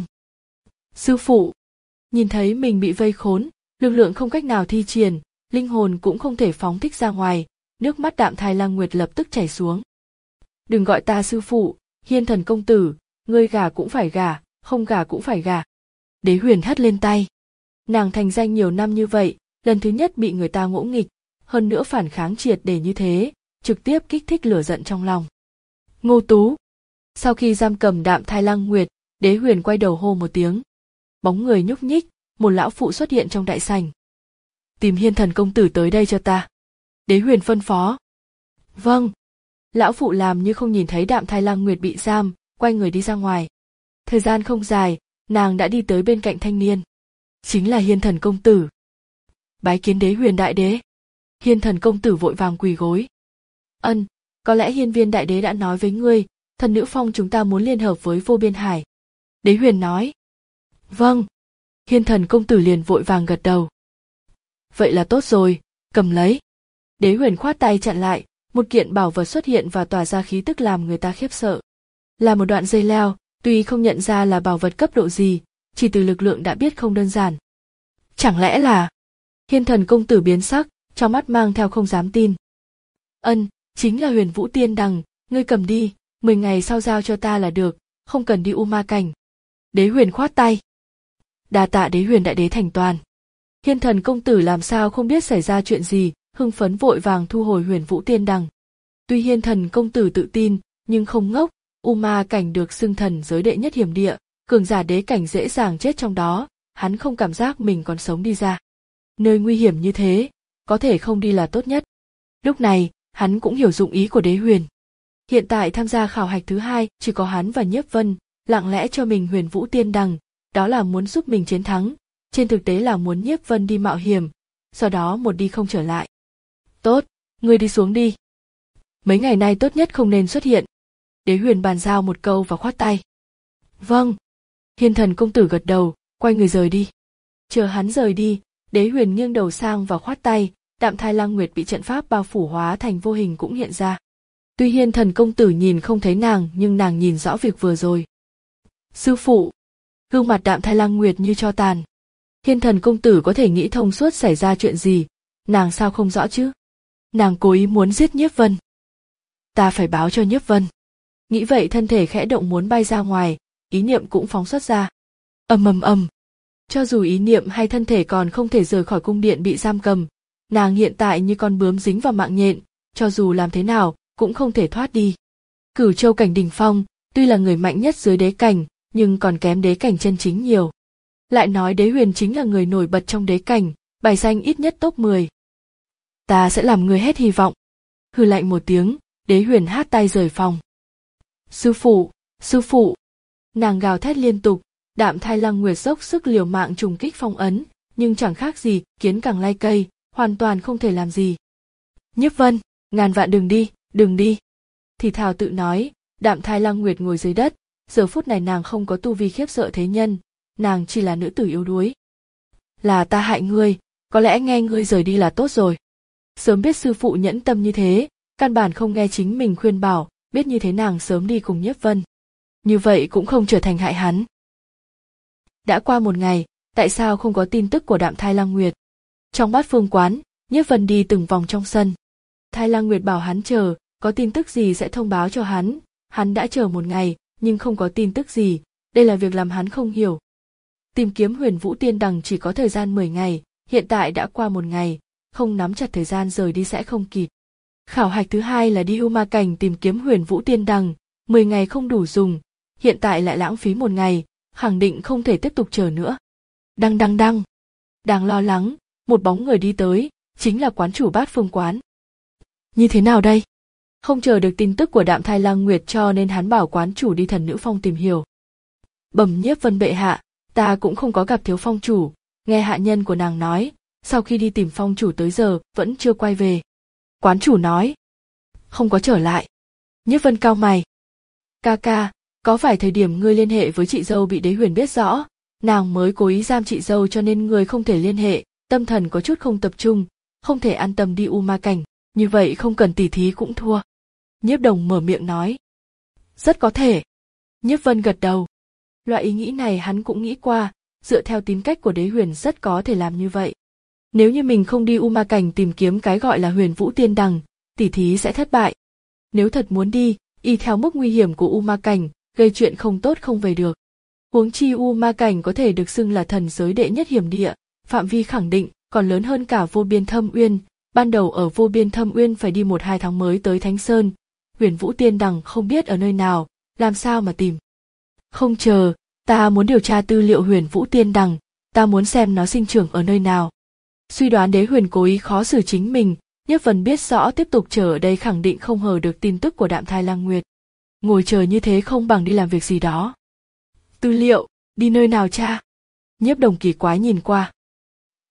Sư phụ! Nhìn thấy mình bị vây khốn, lực lượng không cách nào thi triển, linh hồn cũng không thể phóng thích ra ngoài, nước mắt Đạm Thai Lang Nguyệt lập tức chảy xuống. Đừng gọi ta sư phụ, Hiên Thần công tử, ngươi gả cũng phải gả, không gả cũng phải gả. Đế Huyền hất lên tay. Nàng thành danh nhiều năm như vậy, lần thứ nhất bị người ta ngỗ nghịch, hơn nữa phản kháng triệt để như thế, trực tiếp kích thích lửa giận trong lòng. Ngô Tú! Sau khi giam cầm Đạm Thai Lang Nguyệt, Đế Huyền quay đầu hô một tiếng. Bóng người nhúc nhích, một lão phụ xuất hiện trong đại sảnh. Tìm Hiên Thần công tử tới đây cho ta. Đế Huyền phân phó. Vâng. Lão phụ làm như không nhìn thấy Đạm Thai Lang Nguyệt bị giam, quay người đi ra ngoài. Thời gian không dài, nàng đã đi tới bên cạnh thanh niên. Chính là Hiên Thần công tử. bái kiến Đế Huyền đại đế. Hiên Thần công tử vội vàng quỳ gối. Ân, có lẽ Hiên Viên đại đế đã nói với ngươi, thần nữ phong chúng ta muốn liên hợp với Vô Biên Hải. Đế Huyền nói. Vâng. Hiên Thần công tử liền vội vàng gật đầu. Vậy là tốt rồi, cầm lấy. Đế Huyền khoát tay chặn lại, một kiện bảo vật xuất hiện và tỏa ra khí tức làm người ta khiếp sợ. Là một đoạn dây leo, tuy không nhận ra là bảo vật cấp độ gì, chỉ từ lực lượng đã biết không đơn giản. Chẳng lẽ là... Hiên Thần công tử biến sắc, trong mắt mang theo không dám tin. Ân, chính là Huyền Vũ Tiên Đằng, ngươi cầm đi, mười ngày sau giao cho ta là được, không cần đi U Ma Cảnh. Đế Huyền khoát tay. Đa tạ Đế Huyền đại đế thành toàn. Hiên Thần công tử làm sao không biết xảy ra chuyện gì, hưng phấn vội vàng thu hồi Huyền Vũ Tiên Đằng. Tuy Hiên Thần công tử tự tin, nhưng không ngốc, U Ma Cảnh được xưng thần giới đệ nhất hiểm địa, cường giả đế cảnh dễ dàng chết trong đó, hắn không cảm giác mình còn sống đi ra. Nơi nguy hiểm như thế, có thể không đi là tốt nhất. Lúc này, hắn cũng hiểu dụng ý của Đế Huyền. Hiện tại tham gia khảo hạch thứ hai chỉ có hắn và Nhiếp Vân, lặng lẽ cho mình Huyền Vũ Tiên Đằng, đó là muốn giúp mình chiến thắng, trên thực tế là muốn Nhiếp Vân đi mạo hiểm, sau đó một đi không trở lại. Tốt, ngươi đi xuống đi. Mấy ngày nay tốt nhất không nên xuất hiện. Đế Huyền bàn giao một câu và khoát tay. Vâng. Hiên Thần công tử gật đầu, quay người rời đi. Chờ hắn rời đi, Đế Huyền nghiêng đầu sang và khoát tay, Đạm Thai Lang Nguyệt bị trận pháp bao phủ hóa thành vô hình cũng hiện ra. Tuy Hiên Thần công tử nhìn không thấy nàng nhưng nàng nhìn rõ việc vừa rồi. Sư phụ. Gương mặt Đạm Thai Lang Nguyệt như tro tàn. Hiên Thần công tử có thể nghĩ thông suốt xảy ra chuyện gì, nàng sao không rõ chứ? Nàng cố ý muốn giết Nhiếp Vân. Ta phải báo cho Nhiếp Vân. Nghĩ vậy thân thể khẽ động muốn bay ra ngoài, ý niệm cũng phóng xuất ra. Ầm ầm ầm. Cho dù ý niệm hay thân thể còn không thể rời khỏi cung điện bị giam cầm, nàng hiện tại như con bướm dính vào mạng nhện, cho dù làm thế nào cũng không thể thoát đi. Cửu Châu cảnh đỉnh phong, tuy là người mạnh nhất dưới đế cảnh, nhưng còn kém đế cảnh chân chính nhiều. Lại nói Đế Huyền chính là người nổi bật trong đế cảnh, bài danh ít nhất top mười. Ta sẽ làm người hết hy vọng. Hừ lạnh một tiếng, Đế Huyền hát tay rời phòng. Sư phụ, sư phụ. Nàng gào thét liên tục, Đạm Thai Lang Nguyệt dốc sức liều mạng trùng kích phong ấn, nhưng chẳng khác gì kiến càng lay cây, hoàn toàn không thể làm gì. Nhiếp Vân, ngàn vạn đừng đi, đừng đi. Thì thào tự nói, Đạm Thai Lang Nguyệt ngồi dưới đất, giờ phút này nàng không có tu vi khiếp sợ thế nhân, nàng chỉ là nữ tử yếu đuối. Là ta hại ngươi, có lẽ nghe ngươi rời đi là tốt rồi. Sớm biết sư phụ nhẫn tâm như thế, căn bản không nghe chính mình khuyên bảo, biết như thế nàng sớm đi cùng Nhiếp Vân. Như vậy cũng không trở thành hại hắn. Đã qua một ngày, tại sao không có tin tức của Đạm Thai Lang Nguyệt? Trong Bát Phương quán, Nhiếp Vân đi từng vòng trong sân. Thai Lang Nguyệt bảo hắn chờ, có tin tức gì sẽ thông báo cho hắn. Hắn đã chờ một ngày, nhưng không có tin tức gì, đây là việc làm hắn không hiểu. Tìm kiếm Huyền Vũ Tiên Đằng chỉ có thời gian mười ngày, hiện tại đã qua một ngày, không nắm chặt thời gian rời đi sẽ không kịp. Khảo hạch thứ hai là đi U Ma Cảnh tìm kiếm Huyền Vũ Tiên Đằng, mười ngày không đủ dùng, hiện tại lại lãng phí một ngày, khẳng định không thể tiếp tục chờ nữa. Đăng đăng đăng. Đang lo lắng, một bóng người đi tới, chính là quán chủ Bát Phương quán. Như thế nào đây? Không chờ được tin tức của Đạm Thai Lang Nguyệt cho nên hắn bảo quán chủ đi Thần Nữ Phong tìm hiểu. Bẩm Nhiếp Vân bệ hạ, ta cũng không có gặp thiếu phong chủ, nghe hạ nhân của nàng nói, sau khi đi tìm phong chủ tới giờ vẫn chưa quay về. Quán chủ nói, không có trở lại. Nhiếp Vân cau mày. Ca ca, có phải thời điểm ngươi liên hệ với chị dâu bị Đế Huyền biết rõ, nàng mới cố ý giam chị dâu cho nên ngươi không thể liên hệ, tâm thần có chút không tập trung, không thể an tâm đi U Ma Cảnh, như vậy không cần tỉ thí cũng thua. Nhiếp Đồng mở miệng nói. Rất có thể. Nhiếp Vân gật đầu. Loại ý nghĩ này hắn cũng nghĩ qua, dựa theo tính cách của Đế Huyền rất có thể làm như vậy. Nếu như mình không đi U Ma Cảnh tìm kiếm cái gọi là Huyền Vũ Tiên Đằng, tỉ thí sẽ thất bại. Nếu thật muốn đi, y theo mức nguy hiểm của U Ma Cảnh, gây chuyện không tốt không về được. Huống chi U Ma Cảnh có thể được xưng là thần giới đệ nhất hiểm địa, phạm vi khẳng định còn lớn hơn cả Vô Biên Thâm Uyên. Ban đầu ở Vô Biên Thâm Uyên phải đi một hai tháng mới tới Thánh Sơn. Huyền Vũ Tiên Đằng không biết ở nơi nào, làm sao mà tìm. Không chờ, ta muốn điều tra tư liệu Huyền Vũ Tiên Đằng, ta muốn xem nó sinh trưởng ở nơi nào. Suy đoán Đế Huyền cố ý khó xử chính mình, Nhiếp Vân biết rõ tiếp tục chờ ở đây khẳng định không hờ được tin tức của Đạm Thai Lang Nguyệt. Ngồi chờ như thế không bằng đi làm việc gì đó. Tư liệu, đi nơi nào cha? Nhiếp Đồng kỳ quái nhìn qua.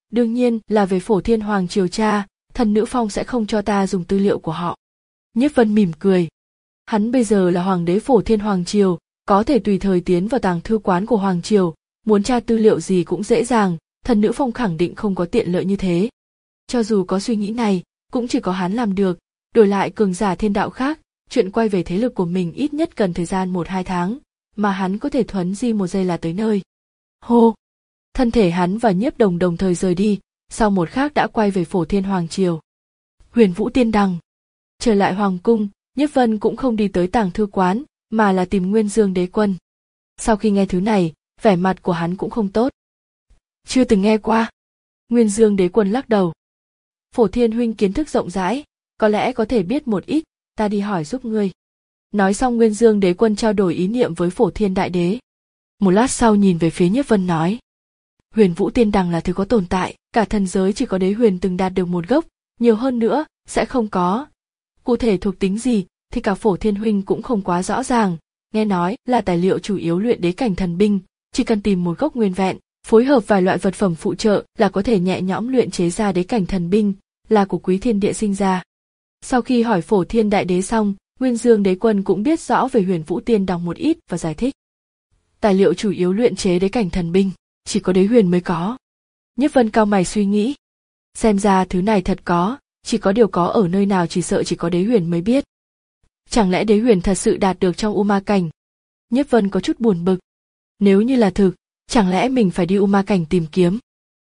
Đương nhiên là về Phổ Thiên Hoàng triều cha, Thần Nữ Phong sẽ không cho ta dùng tư liệu của họ. Nhiếp Vân mỉm cười. Hắn bây giờ là hoàng đế Phổ Thiên Hoàng triều, có thể tùy thời tiến vào tàng thư quán của hoàng triều, muốn tra tư liệu gì cũng dễ dàng, Thần Nữ Phong khẳng định không có tiện lợi như thế. Cho dù có suy nghĩ này, cũng chỉ có hắn làm được, đổi lại cường giả thiên đạo khác, chuyện quay về thế lực của mình ít nhất cần thời gian một hai tháng, mà hắn có thể thuấn di một giây là tới nơi. Hô! Thân thể hắn và Nhiếp Đồng đồng thời rời đi, sau một khắc đã quay về Phổ Thiên Hoàng triều. Huyền Vũ Tiên Đằng. Trở lại hoàng cung, Nhiếp Vân cũng không đi tới tàng thư quán, mà là tìm Nguyên Dương Đế Quân. Sau khi nghe thứ này, vẻ mặt của hắn cũng không tốt. Chưa từng nghe qua. Nguyên Dương Đế Quân lắc đầu. Phổ Thiên huynh kiến thức rộng rãi, có lẽ có thể biết một ít, ta đi hỏi giúp ngươi. Nói xong Nguyên Dương Đế Quân trao đổi ý niệm với Phổ Thiên Đại Đế. Một lát sau nhìn về phía Nhiếp Vân nói. Huyền Vũ Tiên Đằng là thứ có tồn tại, cả thần giới chỉ có Đế Huyền từng đạt được một gốc, nhiều hơn nữa, sẽ không có. Cụ thể thuộc tính gì, thì cả Phổ Thiên huynh cũng không quá rõ ràng, nghe nói là tài liệu chủ yếu luyện đế cảnh thần binh, chỉ cần tìm một gốc nguyên vẹn, phối hợp vài loại vật phẩm phụ trợ là có thể nhẹ nhõm luyện chế ra đế cảnh thần binh, là của Quý Thiên Địa sinh ra. Sau khi hỏi Phổ Thiên Đại Đế xong, Nguyên Dương Đế Quân cũng biết rõ về Huyền Vũ Tiên Đằng một ít và giải thích. Tài liệu chủ yếu luyện chế đế cảnh thần binh, chỉ có Đế Huyền mới có. Nhiếp Vân cau mày suy nghĩ. Xem ra thứ này thật có, chỉ có điều có ở nơi nào chỉ sợ chỉ có Đế Huyền mới biết. Chẳng lẽ Đế Huyền thật sự đạt được trong U Ma Cảnh? Nhiếp Vân có chút buồn bực. Nếu như là thực, chẳng lẽ mình phải đi U Ma Cảnh tìm kiếm?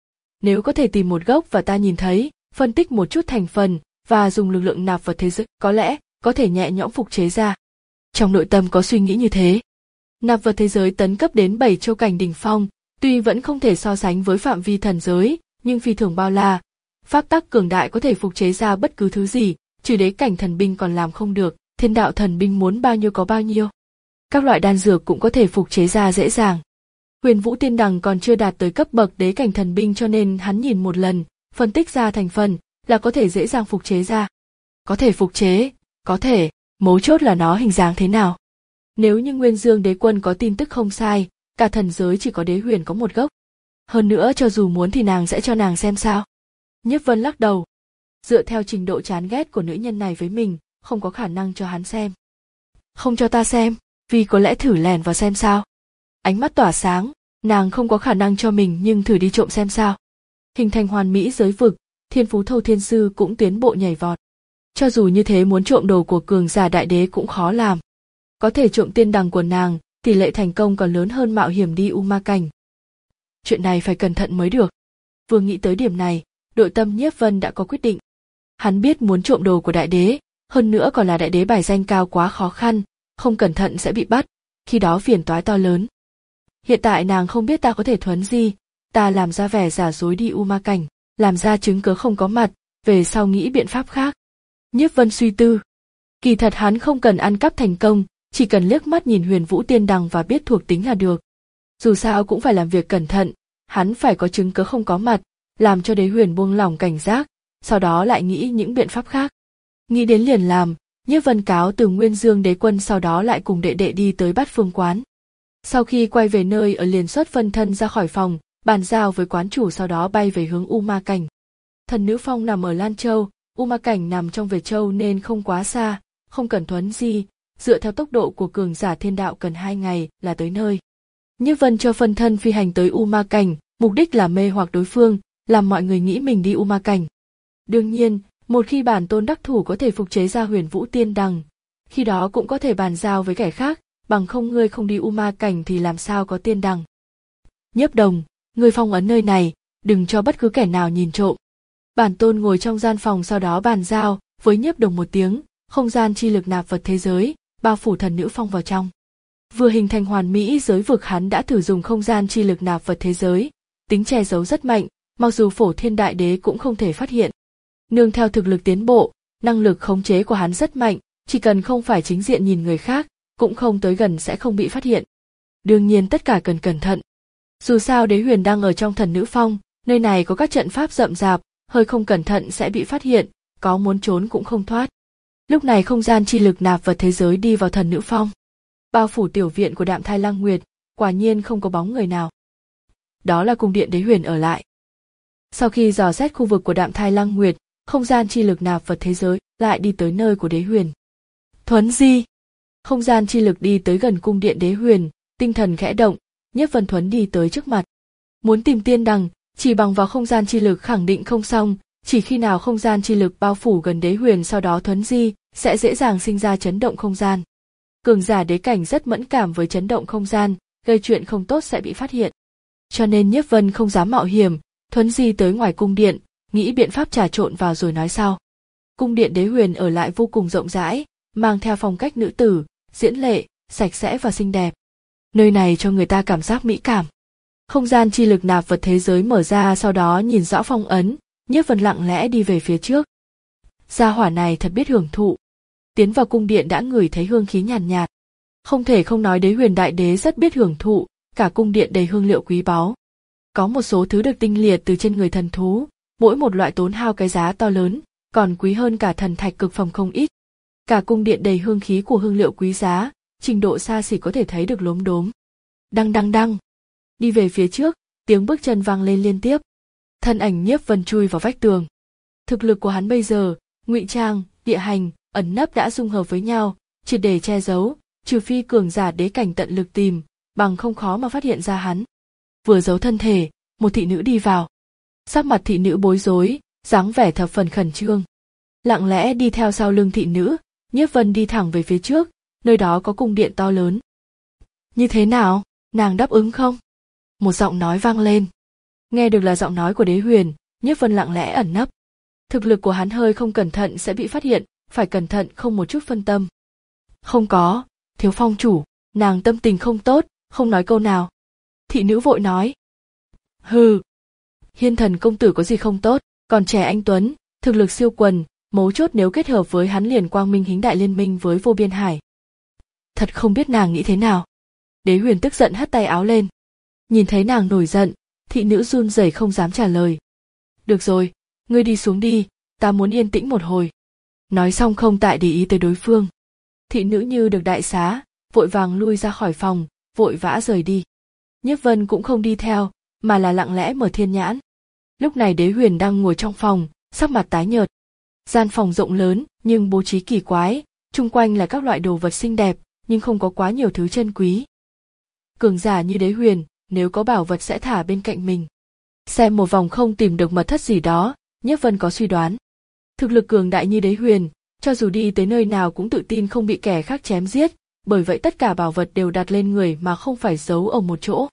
Nếu có thể tìm một gốc và ta nhìn thấy, phân tích một chút thành phần, và dùng lực lượng nạp vào thế giới, có lẽ có thể nhẹ nhõm phục chế ra. Trong nội tâm có suy nghĩ như thế. Nạp vật thế giới tấn cấp đến bảy châu cảnh đỉnh phong, tuy vẫn không thể so sánh với phạm vi thần giới, nhưng phi thường bao la. Pháp tắc cường đại có thể phục chế ra bất cứ thứ gì, trừ đế cảnh thần binh còn làm không được, thiên đạo thần binh muốn bao nhiêu có bao nhiêu. Các loại đan dược cũng có thể phục chế ra dễ dàng. Huyền Vũ Tiên Đằng còn chưa đạt tới cấp bậc đế cảnh thần binh cho nên hắn nhìn một lần, phân tích ra thành phần, là có thể dễ dàng phục chế ra. Có thể phục chế, có thể, mấu chốt là nó hình dáng thế nào. Nếu như Nguyên Dương Đế Quân có tin tức không sai, cả thần giới chỉ có Đế Huyền có một gốc. Hơn nữa cho dù muốn thì nàng sẽ cho nàng xem sao. Nhiếp Vân lắc đầu. Dựa theo trình độ chán ghét của nữ nhân này với mình, không có khả năng cho hắn xem. Không cho ta xem, vì có lẽ thử lèn vào xem sao. Ánh mắt tỏa sáng, nàng không có khả năng cho mình nhưng thử đi trộm xem sao. Hình thành hoàn mỹ giới vực, Thiên Phú Thâu Thiên Sư cũng tiến bộ nhảy vọt. Cho dù như thế muốn trộm đồ của cường giả đại đế cũng khó làm. Có thể trộm tiên đằng của nàng, tỷ lệ thành công còn lớn hơn mạo hiểm đi U Ma Cảnh. Chuyện này phải cẩn thận mới được. Vừa nghĩ tới điểm này, nội tâm Nhiếp Vân đã có quyết định. Hắn biết muốn trộm đồ của đại đế, hơn nữa còn là đại đế bài danh cao quá khó khăn, không cẩn thận sẽ bị bắt, khi đó phiền toái to lớn. Hiện tại nàng không biết ta có thể thuấn di, ta làm ra vẻ giả dối đi U Ma Cảnh, làm ra chứng cớ không có mặt, về sau nghĩ biện pháp khác. Nhiếp Vân suy tư. Kỳ thật hắn không cần ăn cắp thành công, chỉ cần liếc mắt nhìn Huyền Vũ Tiên Đằng và biết thuộc tính là được. Dù sao cũng phải làm việc cẩn thận, hắn phải có chứng cớ không có mặt, làm cho Đế Huyền buông lỏng cảnh giác, sau đó lại nghĩ những biện pháp khác. Nghĩ đến liền làm, Nhiếp Vân cáo từ Nguyên Dương Đế Quân sau đó lại cùng đệ đệ đi tới Bát Phương Quán. Sau khi quay về nơi ở liền xuất phân thân ra khỏi phòng, bàn giao với quán chủ sau đó bay về hướng U Ma Cảnh. Thần Nữ Phong nằm ở Lan Châu, U Ma Cảnh nằm trong Về Châu nên không quá xa, không cần thuấn di, dựa theo tốc độ của cường giả thiên đạo cần hai ngày là tới nơi. Nhiếp Vân cho phân thân phi hành tới U Ma Cảnh, mục đích là mê hoặc đối phương, làm mọi người nghĩ mình đi U Ma Cảnh. Đương nhiên, một khi bản tôn đắc thủ có thể phục chế ra Huyền Vũ Tiên Đằng, khi đó cũng có thể bàn giao với kẻ khác, bằng không ngươi không đi U Ma Cảnh thì làm sao có tiên đằng. Nhiếp Đồng, ngươi phong ấn nơi này, đừng cho bất cứ kẻ nào nhìn trộm. Bản tôn ngồi trong gian phòng sau đó bàn giao với Nhiếp Đồng một tiếng, không gian chi lực nạp vật thế giới, bao phủ Thần Nữ Phong vào trong. Vừa hình thành hoàn mỹ giới vực hắn đã thử dùng không gian chi lực nạp vật thế giới, tính che giấu rất mạnh, mặc dù Phổ Thiên Đại Đế cũng không thể phát hiện. Nương theo thực lực tiến bộ, năng lực khống chế của hắn rất mạnh, chỉ cần không phải chính diện nhìn người khác, cũng không tới gần sẽ không bị phát hiện. Đương nhiên tất cả cần cẩn thận. Dù sao Đế Huyền đang ở trong Thần Nữ Phong, nơi này có các trận pháp rậm rạp, hơi không cẩn thận sẽ bị phát hiện, có muốn trốn cũng không thoát. Lúc này không gian chi lực nạp vật thế giới đi vào Thần Nữ Phong. Bao phủ tiểu viện của Đạm Thai Lăng Nguyệt, quả nhiên không có bóng người nào. Đó là cung điện Đế Huyền ở lại. Sau khi dò xét khu vực của Đạm Thai Lăng Nguyệt, không gian chi lực nạp vật thế giới lại đi tới nơi của Đế Huyền. Thuấn di! Không gian chi lực đi tới gần cung điện Đế Huyền, tinh thần khẽ động, Nhiếp Vân Thuấn đi tới trước mặt. Muốn tìm tiên đằng, chỉ bằng vào không gian chi lực khẳng định không xong, chỉ khi nào không gian chi lực bao phủ gần Đế Huyền sau đó thuấn di, sẽ dễ dàng sinh ra chấn động không gian. Cường giả đế cảnh rất mẫn cảm với chấn động không gian, gây chuyện không tốt sẽ bị phát hiện. Cho nên Nhiếp Vân không dám mạo hiểm, thuấn di tới ngoài cung điện, nghĩ biện pháp trà trộn vào rồi nói sau. Cung điện Đế Huyền ở lại vô cùng rộng rãi, mang theo phong cách nữ tử, diễn lệ, sạch sẽ và xinh đẹp. Nơi này cho người ta cảm giác mỹ cảm. Không gian chi lực nạp vật thế giới mở ra, sau đó nhìn rõ phong ấn, Nhiếp Vân lặng lẽ đi về phía trước. Gia hỏa này thật biết hưởng thụ. Tiến vào cung điện đã ngửi thấy hương khí nhàn nhạt, nhạt. Không thể không nói Đế Huyền đại đế rất biết hưởng thụ, cả cung điện đầy hương liệu quý báu. Có một số thứ được tinh liệt từ trên người thần thú, mỗi một loại tốn hao cái giá to lớn, còn quý hơn cả thần thạch cực phẩm không ít. Cả cung điện đầy hương khí của hương liệu quý giá, trình độ xa xỉ có thể thấy được lốm đốm. Đăng đăng đăng. Đi về phía trước, tiếng bước chân vang lên liên tiếp. Thân ảnh Nhiếp Vân chui vào vách tường. Thực lực của hắn bây giờ, ngụy trang, địa hành, ẩn nấp đã dung hợp với nhau, triệt để che giấu, trừ phi cường giả đế cảnh tận lực tìm, bằng không khó mà phát hiện ra hắn. Vừa giấu thân thể, một thị nữ đi vào. Sắc mặt thị nữ bối rối, dáng vẻ thập phần khẩn trương. Lặng lẽ đi theo sau lưng thị nữ, Nhiếp Vân đi thẳng về phía trước, nơi đó có cung điện to lớn. Như thế nào, nàng đáp ứng không? Một giọng nói vang lên. Nghe được là giọng nói của Đế Huyền, Nhiếp Vân lặng lẽ ẩn nấp. Thực lực của hắn hơi không cẩn thận sẽ bị phát hiện, phải cẩn thận không một chút phân tâm. Không có, thiếu phong chủ, nàng tâm tình không tốt, không nói câu nào. Thị nữ vội nói. Hừ, Hiên Thần công tử có gì không tốt, còn trẻ anh tuấn, thực lực siêu quần, mấu chốt nếu kết hợp với hắn liền quang minh hính đại liên minh với vô biên hải. Thật không biết nàng nghĩ thế nào. Đế Huyền tức giận hất tay áo lên. Nhìn thấy nàng nổi giận, thị nữ run rẩy không dám trả lời. Được rồi, ngươi đi xuống đi, ta muốn yên tĩnh một hồi. Nói xong không tại để ý tới đối phương. Thị nữ như được đại xá, vội vàng lui ra khỏi phòng, vội vã rời đi. Nhiếp Vân cũng không đi theo, mà là lặng lẽ mở thiên nhãn. Lúc này Đế Huyền đang ngồi trong phòng, sắc mặt tái nhợt. Gian phòng rộng lớn, nhưng bố trí kỳ quái, chung quanh là các loại đồ vật xinh đẹp, nhưng không có quá nhiều thứ chân quý. Cường giả như Đế Huyền, nếu có bảo vật sẽ thả bên cạnh mình. Xem một vòng không tìm được mật thất gì đó, Nhiếp Vân có suy đoán. Thực lực cường đại như Đế Huyền, cho dù đi tới nơi nào cũng tự tin không bị kẻ khác chém giết, bởi vậy tất cả bảo vật đều đặt lên người mà không phải giấu ở một chỗ.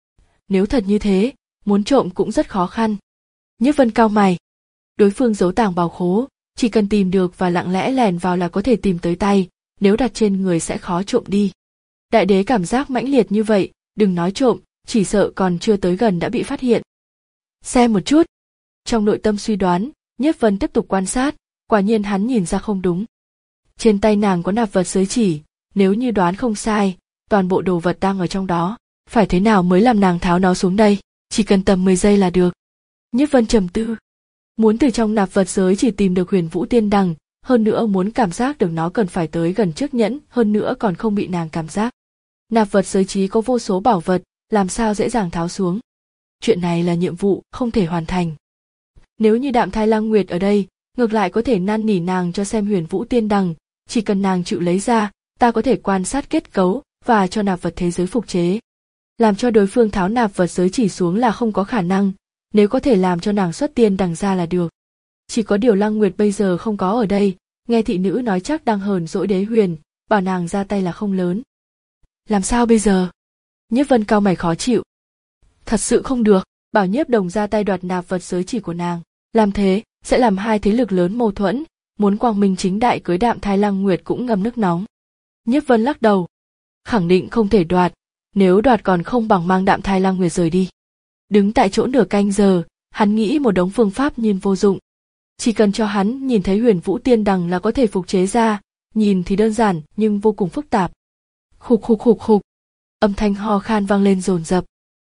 Nếu thật như thế, muốn trộm cũng rất khó khăn. Nhiếp Vân cau mày. Đối phương giấu tàng bảo khố, chỉ cần tìm được và lặng lẽ lèn vào là có thể tìm tới tay, nếu đặt trên người sẽ khó trộm đi. Đại đế cảm giác mãnh liệt như vậy, đừng nói trộm, chỉ sợ còn chưa tới gần đã bị phát hiện. Xem một chút. Trong nội tâm suy đoán, Nhiếp Vân tiếp tục quan sát, quả nhiên hắn nhìn ra không đúng. Trên tay nàng có nạp vật giới chỉ, nếu như đoán không sai, toàn bộ đồ vật đang ở trong đó, phải thế nào mới làm nàng tháo nó xuống đây, chỉ cần tầm mười giây là được. Nhiếp Vân trầm tư. Muốn từ trong nạp vật giới chỉ tìm được Huyền Vũ Tiên Đằng, hơn nữa muốn cảm giác được nó cần phải tới gần chiếc nhẫn, hơn nữa còn không bị nàng cảm giác. Nạp vật giới trí có vô số bảo vật, làm sao dễ dàng tháo xuống. Chuyện này là nhiệm vụ không thể hoàn thành. Nếu như Đạm Thai Lăng Nguyệt ở đây, ngược lại có thể năn nỉ nàng cho xem Huyền Vũ Tiên Đằng, chỉ cần nàng chịu lấy ra, ta có thể quan sát kết cấu và cho nạp vật thế giới phục chế. Làm cho đối phương tháo nạp vật giới chỉ xuống là không có khả năng, nếu có thể làm cho nàng xuất tiên đằng ra là được. Chỉ có điều Lăng Nguyệt bây giờ không có ở đây, nghe thị nữ nói chắc đang hờn dỗi Đế Huyền, bảo nàng ra tay là không lớn. Làm sao bây giờ? Nhiếp Vân cau mày khó chịu. Thật sự không được, bảo Nhiếp Đồng ra tay đoạt nạp vật giới chỉ của nàng. Làm thế, sẽ làm hai thế lực lớn mâu thuẫn, muốn quang minh chính đại cưới Đạm Thai Lăng Nguyệt cũng ngâm nước nóng. Nhiếp Vân lắc đầu. Khẳng định không thể đoạt, nếu đoạt còn không bằng mang Đạm Thai Lăng Nguyệt rời đi. Đứng tại chỗ nửa canh giờ, hắn nghĩ một đống phương pháp nhìn vô dụng. Chỉ cần cho hắn nhìn thấy Huyền Vũ Tiên Đằng là có thể phục chế ra, nhìn thì đơn giản nhưng vô cùng phức tạp. Khục khục khục khục, âm thanh ho khan vang lên dồn dập.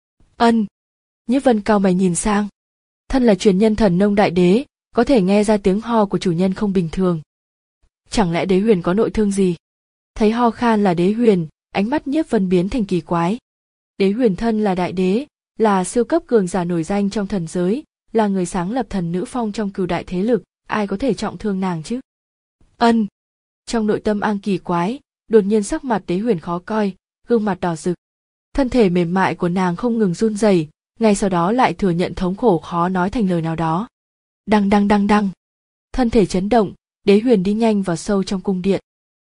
Ân. Nhiếp Vân cau mày nhìn sang. Thân là truyền nhân thần nông đại đế, có thể nghe ra tiếng ho của chủ nhân không bình thường. Chẳng lẽ Đế Huyền có nội thương gì? Thấy ho khan là Đế Huyền, ánh mắt Nhiếp Vân biến thành kỳ quái. Đế Huyền thân là đại đế, là siêu cấp cường giả nổi danh trong thần giới, là người sáng lập Thần Nữ Phong trong cửu đại thế lực, ai có thể trọng thương nàng chứ? Ân. Trong nội tâm Ang kỳ quái, đột nhiên sắc mặt Đế Huyền khó coi, gương mặt đỏ rực. Thân thể mềm mại của nàng không ngừng run rẩy, ngay sau đó lại thừa nhận thống khổ khó nói thành lời nào đó. Đăng đăng đăng đăng. Thân thể chấn động, Đế Huyền đi nhanh vào sâu trong cung điện.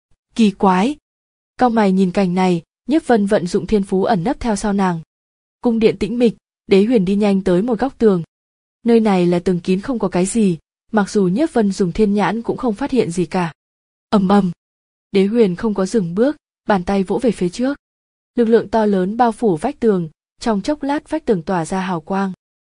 Kỳ quái. Cau mày nhìn cảnh này, Nhiếp Vân vận dụng thiên phú ẩn nấp theo sau nàng. Cung điện tĩnh mịch, Đế Huyền đi nhanh tới một góc tường. Nơi này là tường kín không có cái gì, mặc dù Nhiếp Vân dùng thiên nhãn cũng không phát hiện gì cả. Ầm ầm. Đế Huyền không có dừng bước, bàn tay vỗ về phía trước. Lực lượng to lớn bao phủ vách tường, trong chốc lát vách tường tỏa ra hào quang.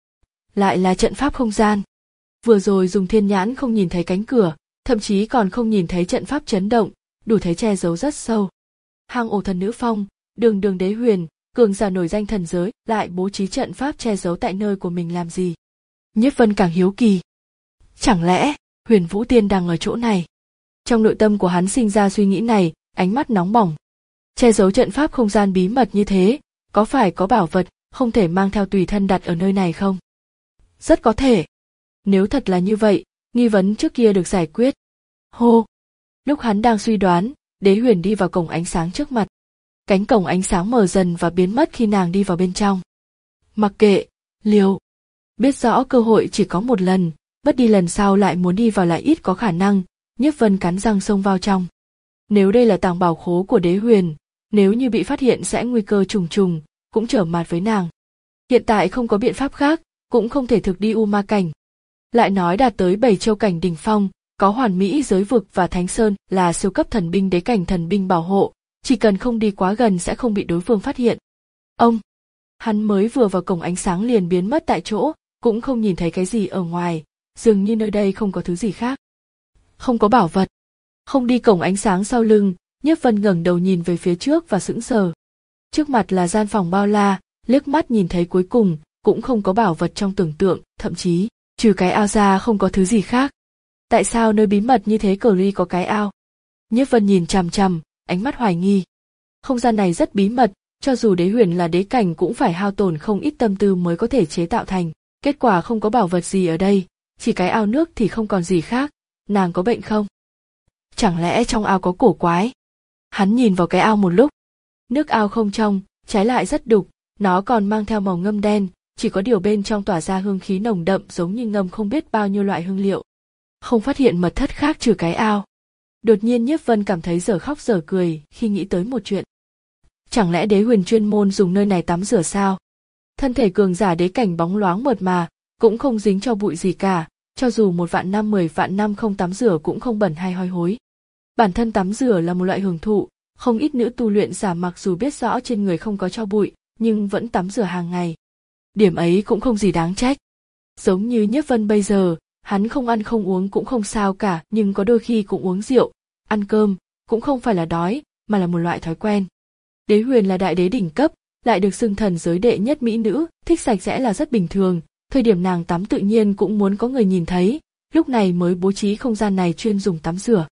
Lại là trận pháp không gian. Vừa rồi dùng thiên nhãn không nhìn thấy cánh cửa, thậm chí còn không nhìn thấy trận pháp chấn động, đủ thấy che giấu rất sâu. Hang ổ Thần Nữ Phong, đường đường Đế Huyền, cường giả nổi danh thần giới, lại bố trí trận pháp che giấu tại nơi của mình làm gì? Nhiếp Vân càng hiếu kỳ. Chẳng lẽ Huyền Vũ Tiên đang ở chỗ này? Trong nội tâm của hắn sinh ra suy nghĩ này, ánh mắt nóng bỏng. Che giấu trận pháp không gian bí mật như thế, có phải có bảo vật không thể mang theo tùy thân đặt ở nơi này không? Rất có thể. Nếu thật là như vậy, nghi vấn trước kia được giải quyết. Hô! Lúc hắn đang suy đoán, Đế Huyền đi vào cổng ánh sáng trước mặt. Cánh cổng ánh sáng mở dần và biến mất khi nàng đi vào bên trong. Mặc kệ, liều. Biết rõ cơ hội chỉ có một lần, mất đi lần sau lại muốn đi vào lại ít có khả năng, Nhiếp Vân cắn răng xông vào trong. Nếu đây là tàng bảo khố của Đế Huyền, nếu như bị phát hiện sẽ nguy cơ trùng trùng, cũng trở mặt với nàng. Hiện tại không có biện pháp khác, cũng không thể thực đi U Ma cảnh. Lại nói đạt tới bảy châu cảnh đỉnh phong, có hoàn mỹ giới vực và Thánh Sơn là siêu cấp thần binh đế cảnh thần binh bảo hộ, chỉ cần không đi quá gần sẽ không bị đối phương phát hiện. Ông, hắn mới vừa vào cổng ánh sáng liền biến mất tại chỗ, cũng không nhìn thấy cái gì ở ngoài, dường như nơi đây không có thứ gì khác. Không có bảo vật. Không đi cổng ánh sáng sau lưng, Nhiếp Vân ngẩng đầu nhìn về phía trước và sững sờ. Trước mặt là gian phòng bao la, liếc mắt nhìn thấy cuối cùng, cũng không có bảo vật trong tưởng tượng, thậm chí, trừ cái ao ra không có thứ gì khác. Tại sao nơi bí mật như thế cờ ri có cái ao? Nhiếp Vân nhìn chằm chằm, ánh mắt hoài nghi. Không gian này rất bí mật, cho dù Đế Huyền là đế cảnh cũng phải hao tổn không ít tâm tư mới có thể chế tạo thành. Kết quả không có bảo vật gì ở đây, chỉ cái ao nước thì không còn gì khác. Nàng có bệnh không? Chẳng lẽ trong ao có cổ quái? Hắn nhìn vào cái ao một lúc. Nước ao không trong, trái lại rất đục, nó còn mang theo màu ngâm đen, chỉ có điều bên trong tỏa ra hương khí nồng đậm giống như ngâm không biết bao nhiêu loại hương liệu. Không phát hiện mật thất khác trừ cái ao. Đột nhiên Nhiếp Vân cảm thấy dở khóc dở cười khi nghĩ tới một chuyện. Chẳng lẽ Đế Huyền chuyên môn dùng nơi này tắm rửa sao? Thân thể cường giả đế cảnh bóng loáng mượt mà, cũng không dính cho bụi gì cả, cho dù một vạn năm mười vạn năm không tắm rửa cũng không bẩn hay hôi hối. Bản thân tắm rửa là một loại hưởng thụ, không ít nữ tu luyện giả mặc dù biết rõ trên người không có cho bụi, nhưng vẫn tắm rửa hàng ngày. Điểm ấy cũng không gì đáng trách. Giống như Nhiếp Vân bây giờ, hắn không ăn không uống cũng không sao cả, nhưng có đôi khi cũng uống rượu, ăn cơm, cũng không phải là đói, mà là một loại thói quen. Đế Huyền là đại đế đỉnh cấp, lại được xưng thần giới đệ nhất mỹ nữ, thích sạch sẽ là rất bình thường, thời điểm nàng tắm tự nhiên cũng muốn có người nhìn thấy, lúc này mới bố trí không gian này chuyên dùng tắm rửa.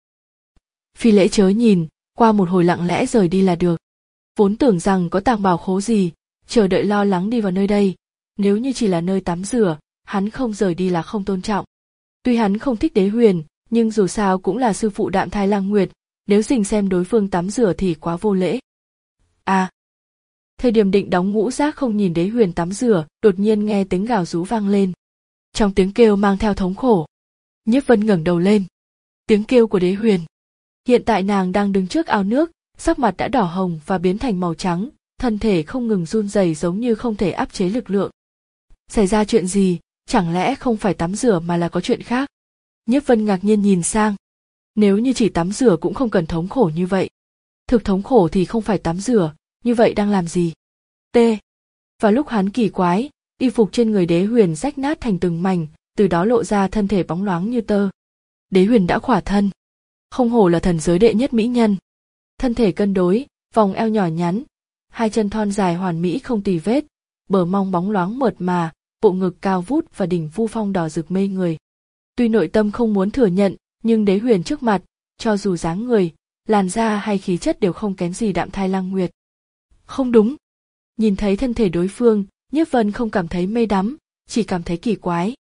Phi lễ chớ nhìn, qua một hồi lặng lẽ rời đi là được. Vốn tưởng rằng có tàng bảo khố gì, chờ đợi lo lắng đi vào nơi đây, nếu như chỉ là nơi tắm rửa, hắn không rời đi là không tôn trọng. Tuy hắn không thích Đế Huyền, nhưng dù sao cũng là sư phụ Đạm Thai Lang Nguyệt, nếu dình xem đối phương tắm rửa thì quá vô lễ. À, thời điểm định đóng ngũ giác không nhìn Đế Huyền tắm rửa, đột nhiên nghe tiếng gào rú vang lên. Trong tiếng kêu mang theo thống khổ. Nhiếp Vân ngẩng đầu lên. Tiếng kêu của Đế Huyền. Hiện tại nàng đang đứng trước ao nước, sắc mặt đã đỏ hồng và biến thành màu trắng, thân thể không ngừng run rẩy giống như không thể áp chế lực lượng. Xảy ra chuyện gì, chẳng lẽ không phải tắm rửa mà là có chuyện khác? Nhiếp Vân ngạc nhiên nhìn sang. Nếu như chỉ tắm rửa cũng không cần thống khổ như vậy. Thực thống khổ thì không phải tắm rửa, như vậy đang làm gì? T. Vào lúc hắn kỳ quái, y phục trên người Đế Huyền rách nát thành từng mảnh, từ đó lộ ra thân thể bóng loáng như tơ. Đế Huyền đã khỏa thân. Không hổ là thần giới đệ nhất mỹ nhân. Thân thể cân đối, vòng eo nhỏ nhắn, hai chân thon dài hoàn mỹ không tì vết, bờ mông bóng loáng mượt mà, bộ ngực cao vút và đỉnh vu phong đỏ rực mê người. Tuy nội tâm không muốn thừa nhận, nhưng Đế Huyền trước mặt, cho dù dáng người, làn da hay khí chất đều không kém gì Đạm Thai Lang Nguyệt. Không đúng. Nhìn thấy thân thể đối phương, Nhiếp Vân không cảm thấy mê đắm, chỉ cảm thấy kỳ quái.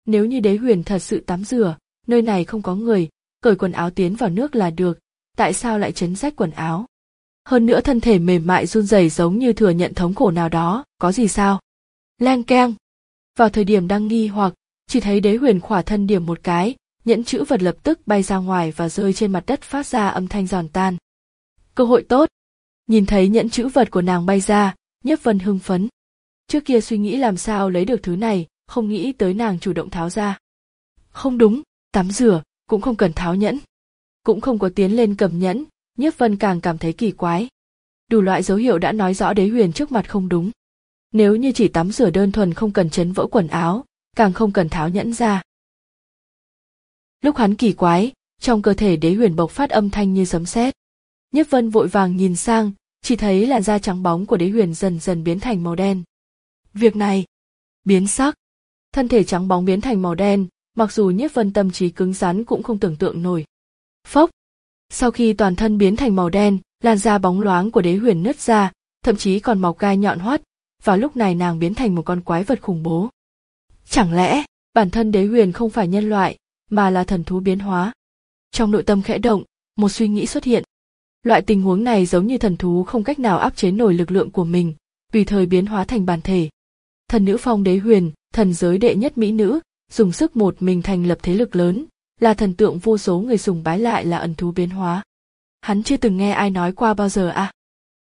Nếu như Đế Huyền thật sự tắm rửa, nơi này không có người, cởi quần áo tiến vào nước là được, tại sao lại chấn rách quần áo? Hơn nữa thân thể mềm mại run rẩy giống như thừa nhận thống khổ nào đó, có gì sao? Leng keng. Vào thời điểm đang nghi hoặc, chỉ thấy Đế Huyền khỏa thân điểm một cái, nhẫn chữ vật lập tức bay ra ngoài và rơi trên mặt đất phát ra âm thanh giòn tan. Cơ hội tốt. Nhìn thấy nhẫn chữ vật của nàng bay ra, Nhiếp Vân hưng phấn. Trước kia suy nghĩ làm sao lấy được thứ này, không nghĩ tới nàng chủ động tháo ra. Không đúng, tắm rửa, cũng không cần tháo nhẫn. Cũng không có tiến lên cầm nhẫn, Nhiếp Vân càng cảm thấy kỳ quái. Đủ loại dấu hiệu đã nói rõ Đế Huyền trước mặt không đúng. Nếu như chỉ tắm rửa đơn thuần không cần chấn vỡ quần áo, càng không cần tháo nhẫn ra. Lúc hắn kỳ quái, trong cơ thể Đế Huyền bộc phát âm thanh như sấm sét. Nhiếp Vân vội vàng nhìn sang, chỉ thấy làn da trắng bóng của Đế Huyền dần dần biến thành màu đen. Việc này, biến sắc. Thân thể trắng bóng biến thành màu đen, mặc dù Nhiếp Vân tâm trí cứng rắn cũng không tưởng tượng nổi. Phốc. Sau khi toàn thân biến thành màu đen, làn da bóng loáng của Đế Huyền nứt ra, thậm chí còn mọc gai nhọn hoắt. Vào lúc này nàng biến thành một con quái vật khủng bố. Chẳng lẽ bản thân Đế Huyền không phải nhân loại, mà là thần thú biến hóa? Trong nội tâm khẽ động, một suy nghĩ xuất hiện. Loại tình huống này giống như thần thú không cách nào áp chế nổi lực lượng của mình, tùy thời biến hóa thành bản thể. Thần nữ phong Đế Huyền, thần giới đệ nhất mỹ nữ, dùng sức một mình thành lập thế lực lớn, là thần tượng vô số người sùng bái lại là ẩn thú biến hóa. Hắn chưa từng nghe ai nói qua bao giờ à?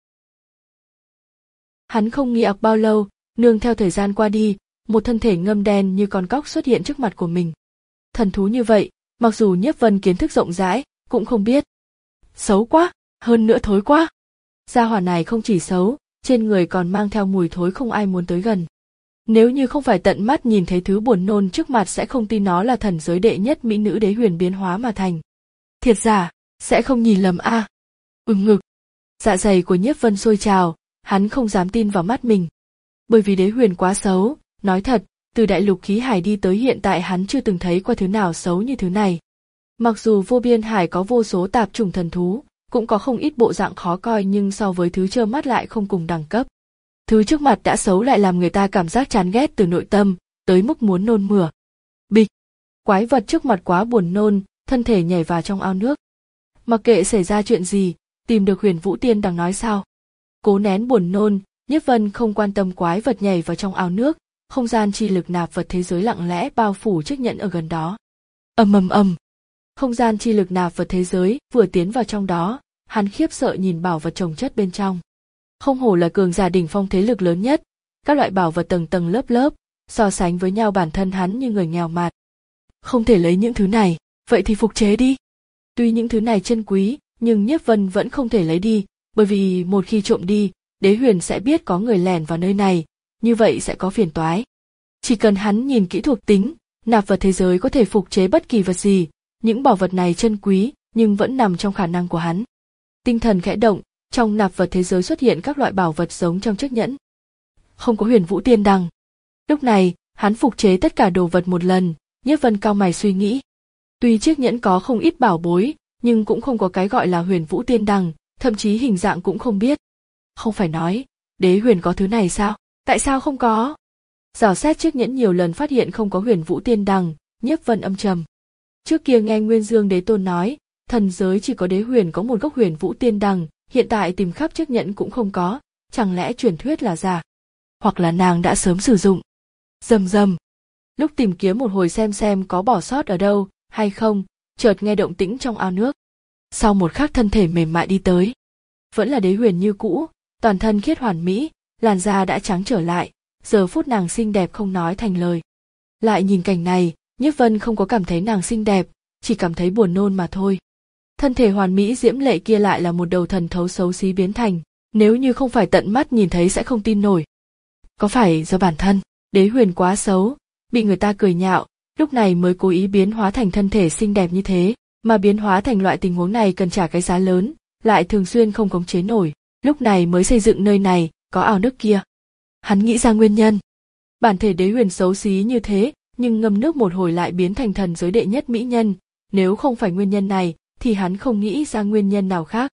Hắn không nghi ặc bao lâu, nương theo thời gian qua đi, một thân thể ngâm đen như con cóc xuất hiện trước mặt của mình. Thần thú như vậy, mặc dù Nhiếp Vân kiến thức rộng rãi, cũng không biết. Xấu quá, hơn nữa thối quá. Gia hỏa này không chỉ xấu, trên người còn mang theo mùi thối không ai muốn tới gần. Nếu như không phải tận mắt nhìn thấy thứ buồn nôn trước mặt sẽ không tin nó là thần giới đệ nhất mỹ nữ Đế Huyền biến hóa mà thành. Thiệt giả, sẽ không nhìn lầm a. À. Ừm ngực. Dạ dày của Nhiếp Vân sôi trào, hắn không dám tin vào mắt mình. Bởi vì Đế Huyền quá xấu, nói thật, từ đại lục khí hải đi tới hiện tại hắn chưa từng thấy qua thứ nào xấu như thứ này. Mặc dù vô biên hải có vô số tạp chủng thần thú, cũng có không ít bộ dạng khó coi nhưng so với thứ trơ mắt lại không cùng đẳng cấp. Thứ trước mặt đã xấu lại làm người ta cảm giác chán ghét từ nội tâm, tới mức muốn nôn mửa. Bịch! Quái vật trước mặt quá buồn nôn, thân thể nhảy vào trong ao nước. Mặc kệ xảy ra chuyện gì, tìm được Huyền Vũ Tiên Đằng nói sao. Cố nén buồn nôn, Nhiếp Vân không quan tâm quái vật nhảy vào trong ao nước, không gian chi lực nạp vật thế giới lặng lẽ bao phủ chiếc nhẫn ở gần đó. Ầm ầm ầm. Không gian chi lực nạp vật thế giới vừa tiến vào trong đó, hắn khiếp sợ nhìn bảo vật chồng chất bên trong. Không hổ là cường giả đỉnh phong thế lực lớn nhất, các loại bảo vật tầng tầng lớp lớp, so sánh với nhau bản thân hắn như người nghèo mạt. Không thể lấy những thứ này, vậy thì phục chế đi. Tuy những thứ này chân quý, nhưng Nhiếp Vân vẫn không thể lấy đi, bởi vì một khi trộm đi, Đế Huyền sẽ biết có người lẻn vào nơi này, như vậy sẽ có phiền toái. Chỉ cần hắn nhìn kỹ thuộc tính, nạp vật thế giới có thể phục chế bất kỳ vật gì, những bảo vật này chân quý, nhưng vẫn nằm trong khả năng của hắn. Tinh thần khẽ động, trong nạp vật thế giới xuất hiện các loại bảo vật giống trong chiếc nhẫn. Không có Huyền Vũ Tiên Đằng. Lúc này, hắn phục chế tất cả đồ vật một lần, Nhiếp Vân cau mày suy nghĩ. Tuy chiếc nhẫn có không ít bảo bối, nhưng cũng không có cái gọi là Huyền Vũ Tiên Đằng, thậm chí hình dạng cũng không biết. Không phải nói, Đế Huyền có thứ này sao? Tại sao không có? Dò xét chiếc nhẫn nhiều lần phát hiện không có Huyền Vũ Tiên Đằng, Nhiếp Vân âm trầm. Trước kia nghe Nguyên Dương Đế Tôn nói, thần giới chỉ có Đế Huyền có một gốc Huyền Vũ Tiên Đằng, hiện tại tìm khắp chiếc nhẫn cũng không có, chẳng lẽ truyền thuyết là giả? Hoặc là nàng đã sớm sử dụng? Rầm rầm. Lúc tìm kiếm một hồi xem xem có bỏ sót ở đâu hay không, chợt nghe động tĩnh trong ao nước. Sau một khắc thân thể mềm mại đi tới, vẫn là Đế Huyền như cũ, toàn thân khiết hoàn mỹ, làn da đã trắng trở lại, giờ phút nàng xinh đẹp không nói thành lời. Lại nhìn cảnh này, Nhiếp Vân không có cảm thấy nàng xinh đẹp, chỉ cảm thấy buồn nôn mà thôi. Thân thể hoàn mỹ diễm lệ kia lại là một đầu thần thấu xấu xí biến thành, nếu như không phải tận mắt nhìn thấy sẽ không tin nổi. Có phải do bản thân, Đế Huyền quá xấu, bị người ta cười nhạo, lúc này mới cố ý biến hóa thành thân thể xinh đẹp như thế, mà biến hóa thành loại tình huống này cần trả cái giá lớn, lại thường xuyên không khống chế nổi, lúc này mới xây dựng nơi này, có ao nước kia. Hắn nghĩ ra nguyên nhân. Bản thể Đế Huyền xấu xí như thế, nhưng ngâm nước một hồi lại biến thành thần giới đệ nhất mỹ nhân, nếu không phải nguyên nhân này, thì hắn không nghĩ ra nguyên nhân nào khác.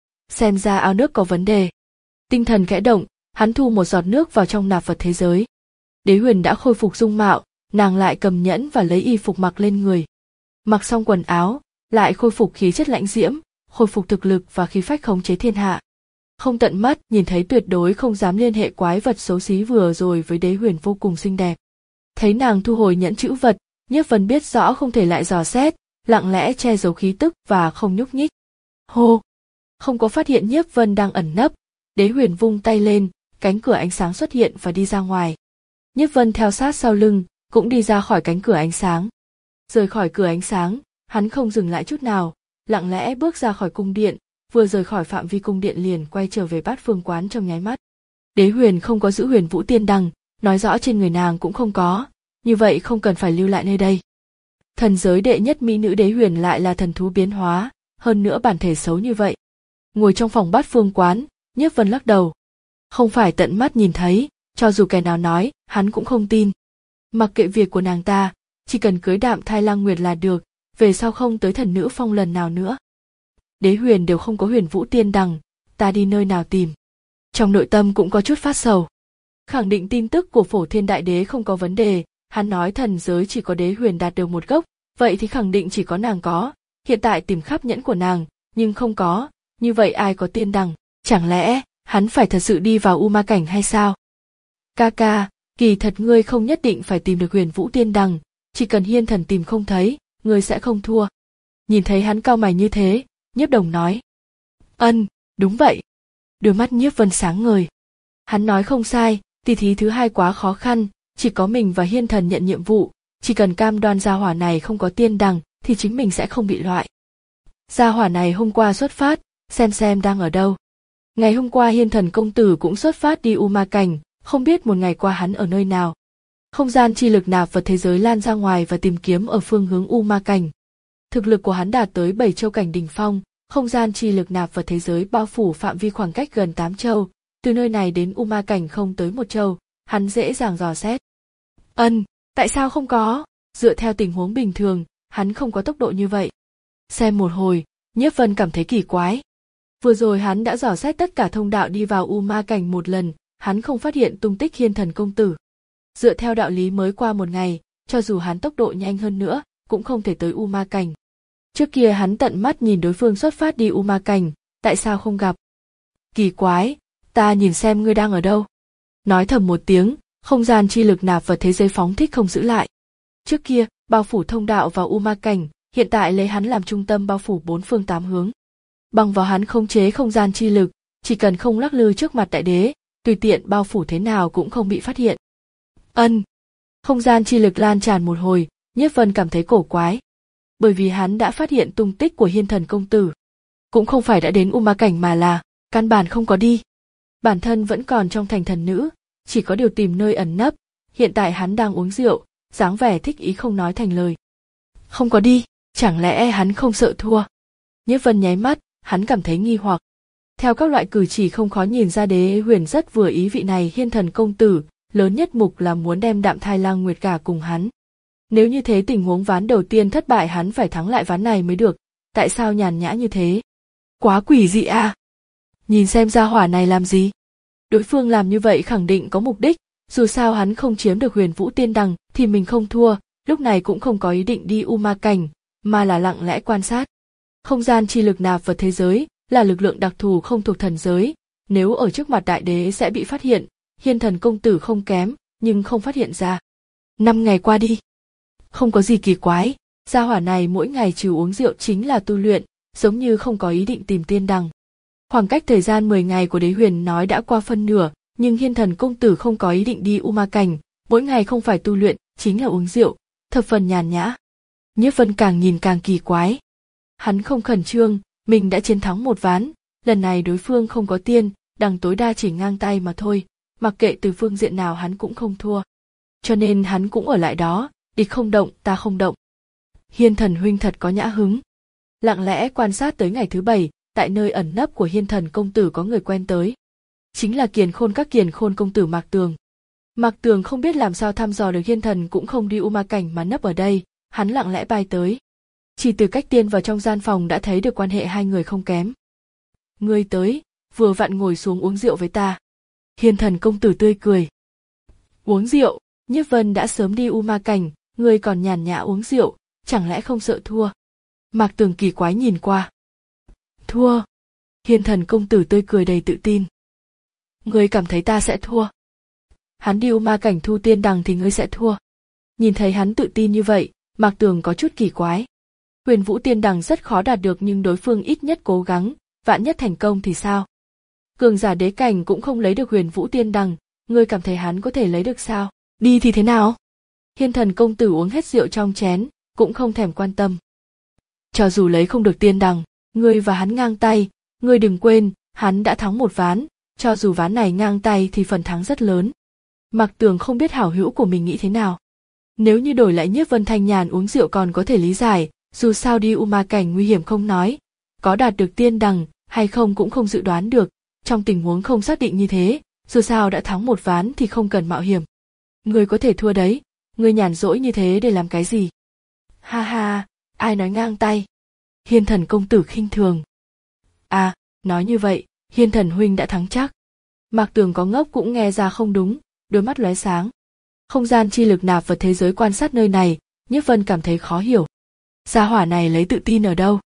Xem ra ao nước có vấn đề. Tinh thần khẽ động, hắn thu một giọt nước vào trong nạp vật thế giới. Đế Huyền đã khôi phục dung mạo, nàng lại cầm nhẫn và lấy y phục mặc lên người. Mặc xong quần áo, lại khôi phục khí chất lãnh diễm, khôi phục thực lực và khí phách khống chế thiên hạ. Không tận mắt nhìn thấy tuyệt đối không dám liên hệ quái vật xấu xí vừa rồi với Đế Huyền vô cùng xinh đẹp. Thấy nàng thu hồi nhẫn trữ vật, Nhiếp Vân biết rõ không thể lại dò xét, lặng lẽ che giấu khí tức và không nhúc nhích. Hô! Không có phát hiện Nhiếp Vân đang ẩn nấp, Đế Huyền vung tay lên, cánh cửa ánh sáng xuất hiện và đi ra ngoài. Nhiếp Vân theo sát sau lưng, cũng đi ra khỏi cánh cửa ánh sáng. Rời khỏi cửa ánh sáng, hắn không dừng lại chút nào, lặng lẽ bước ra khỏi cung điện, vừa rời khỏi phạm vi cung điện liền quay trở về Bát Phương quán trong nháy mắt. Đế Huyền không có giữ Huyền Vũ Tiên Đằng, nói rõ trên người nàng cũng không có, như vậy không cần phải lưu lại nơi đây. Thần giới đệ nhất mỹ nữ Đế Huyền lại là thần thú biến hóa, hơn nữa bản thể xấu như vậy. Ngồi trong phòng Bát Phương quán, Nhiếp Vân lắc đầu. Không phải tận mắt nhìn thấy, cho dù kẻ nào nói, hắn cũng không tin. Mặc kệ việc của nàng ta, chỉ cần cưới Đạm Thai Lang Nguyệt là được, về sau không tới thần nữ phong lần nào nữa. Đế Huyền đều không có Huyền Vũ Tiên Đằng, ta đi nơi nào tìm. Trong nội tâm cũng có chút phát sầu. Khẳng định tin tức của Phổ Thiên Đại Đế không có vấn đề, hắn nói thần giới chỉ có Đế Huyền đạt được một gốc, vậy thì khẳng định chỉ có nàng có, hiện tại tìm khắp nhẫn của nàng, nhưng không có, như vậy ai có tiên đằng, chẳng lẽ hắn phải thật sự đi vào U Ma Cảnh hay sao? Ca ca, kỳ thật ngươi không nhất định phải tìm được Huyền Vũ Tiên Đằng, chỉ cần Hiên Thần tìm không thấy, ngươi sẽ không thua. Nhìn thấy hắn cau mày như thế, Nhiếp Đồng nói. Ân, đúng vậy. Đôi mắt Nhiếp Vân sáng ngời. Hắn nói không sai, tỷ thí thứ hai quá khó khăn, chỉ có mình và Hiên Thần nhận nhiệm vụ, chỉ cần cam đoan gia hỏa này không có tiên đằng, thì chính mình sẽ không bị loại. Gia hỏa này hôm qua xuất phát, xem xem đang ở đâu. Ngày hôm qua Hiên Thần công tử cũng xuất phát đi U Ma Cảnh, không biết một ngày qua hắn ở nơi nào. Không gian chi lực nạp vật thế giới lan ra ngoài và tìm kiếm ở phương hướng U Ma Cảnh. Thực lực của hắn đạt tới bảy châu cảnh đỉnh phong, không gian chi lực nạp vật thế giới bao phủ phạm vi khoảng cách gần tám châu, từ nơi này đến U Ma Cảnh không tới một châu, hắn dễ dàng dò xét. Ân, tại sao không có? Dựa theo tình huống bình thường, hắn không có tốc độ như vậy. Xem một hồi, Nhiếp Vân cảm thấy kỳ quái. Vừa rồi hắn đã dò xét tất cả thông đạo đi vào U Ma Cảnh một lần, hắn không phát hiện tung tích Hiên Thần công tử. Dựa theo đạo lý mới qua một ngày, cho dù hắn tốc độ nhanh hơn nữa, cũng không thể tới U Ma Cảnh. Trước kia hắn tận mắt nhìn đối phương xuất phát đi U Ma Cảnh, tại sao không gặp? Kỳ quái, ta nhìn xem ngươi đang ở đâu. Nói thầm một tiếng, không gian chi lực nạp vật thế giới phóng thích không giữ lại. Trước kia, bao phủ thông đạo vào U Ma Cảnh, hiện tại lấy hắn làm trung tâm bao phủ bốn phương tám hướng. Bằng vào hắn khống chế không gian chi lực, chỉ cần không lắc lư trước mặt đại đế, tùy tiện bao phủ thế nào cũng không bị phát hiện. Ân, không gian chi lực lan tràn một hồi, Nhiếp Vân cảm thấy cổ quái. Bởi vì hắn đã phát hiện tung tích của Hiên Thần công tử. Cũng không phải đã đến U Ma Cảnh mà là, căn bản không có đi. Bản thân vẫn còn trong thành thần nữ, chỉ có điều tìm nơi ẩn nấp, hiện tại hắn đang uống rượu, dáng vẻ thích ý không nói thành lời. Không có đi, chẳng lẽ hắn không sợ thua? Nhiếp Vân nháy mắt, hắn cảm thấy nghi hoặc. Theo các loại cử chỉ không khó nhìn ra Đế Huyền rất vừa ý vị này Hiên Thần công tử, lớn nhất mục là muốn đem Đạm Thai Lang Nguyệt gả cùng hắn. Nếu như thế tình huống ván đầu tiên thất bại hắn phải thắng lại ván này mới được, tại sao nhàn nhã như thế? Quá quỷ dị à! Nhìn xem gia hỏa này làm gì? Đối phương làm như vậy khẳng định có mục đích, dù sao hắn không chiếm được Huyền Vũ Tiên Đằng thì mình không thua, lúc này cũng không có ý định đi U Ma Cảnh, mà là lặng lẽ quan sát. Không gian chi lực nạp vật thế giới là lực lượng đặc thù không thuộc thần giới, nếu ở trước mặt đại đế sẽ bị phát hiện, Hiên Thần công tử không kém, nhưng không phát hiện ra. Năm ngày qua đi. Không có gì kỳ quái, gia hỏa này mỗi ngày trừ uống rượu chính là tu luyện, giống như không có ý định tìm tiên đằng. Khoảng cách thời gian mười ngày của Đế Huyền nói đã qua phân nửa, nhưng Hiên Thần công tử không có ý định đi U Ma Cảnh, mỗi ngày không phải tu luyện, chính là uống rượu, thập phần nhàn nhã. Nhiếp Vân càng nhìn càng kỳ quái. Hắn không khẩn trương, mình đã chiến thắng một ván, lần này đối phương không có tiên, đằng tối đa chỉ ngang tay mà thôi, mặc kệ từ phương diện nào hắn cũng không thua. Cho nên hắn cũng ở lại đó, địch không động ta không động. Hiên Thần huynh thật có nhã hứng. Lặng lẽ quan sát tới ngày thứ bảy, tại nơi ẩn nấp của Hiên Thần công tử có người quen tới. Chính là Kiền Khôn các Kiền Khôn công tử Mạc Tường. Mạc Tường không biết làm sao thăm dò được Hiên Thần cũng không đi U Ma Cảnh mà nấp ở đây, hắn lặng lẽ bay tới. Chỉ từ cách tiên vào trong gian phòng đã thấy được quan hệ hai người không kém. Ngươi tới, vừa vặn ngồi xuống uống rượu với ta. Hiên Thần công tử tươi cười. Uống rượu, Nhiếp Vân đã sớm đi U Ma Cảnh, ngươi còn nhàn nhã uống rượu, chẳng lẽ không sợ thua? Mạc Tường kỳ quái nhìn qua. Thua? Hiên Thần công tử tươi cười đầy tự tin. Ngươi cảm thấy ta sẽ thua? Hắn đi U Ma Cảnh thu tiên đằng thì ngươi sẽ thua. Nhìn thấy hắn tự tin như vậy, Mạc Tường có chút kỳ quái. Huyền Vũ tiên đằng rất khó đạt được nhưng đối phương ít nhất cố gắng, vạn nhất thành công thì sao? Cường giả đế cảnh cũng không lấy được Huyền Vũ tiên đằng, ngươi cảm thấy hắn có thể lấy được sao? Đi thì thế nào? Hiên Thần công tử uống hết rượu trong chén, cũng không thèm quan tâm. Cho dù lấy không được tiên đằng, ngươi và hắn ngang tay, ngươi đừng quên, hắn đã thắng một ván, cho dù ván này ngang tay thì phần thắng rất lớn. Mạc Tường không biết hảo hữu của mình nghĩ thế nào. Nếu như đổi lại Nhiếp Vân thanh nhàn uống rượu còn có thể lý giải, dù sao đi U Ma Cảnh nguy hiểm không nói, có đạt được tiên đằng hay không cũng không dự đoán được, trong tình huống không xác định như thế, dù sao đã thắng một ván thì không cần mạo hiểm. Ngươi có thể thua đấy, ngươi nhàn rỗi như thế để làm cái gì? Ha ha, ai nói ngang tay? Hiên Thần công tử khinh thường. À, nói như vậy, Hiên Thần huynh đã thắng chắc. Mạc Tường có ngốc cũng nghe ra không đúng, đôi mắt lóe sáng. Không gian chi lực nạp vào thế giới quan sát nơi này, Nhiếp Vân cảm thấy khó hiểu. Gia hỏa này lấy tự tin ở đâu?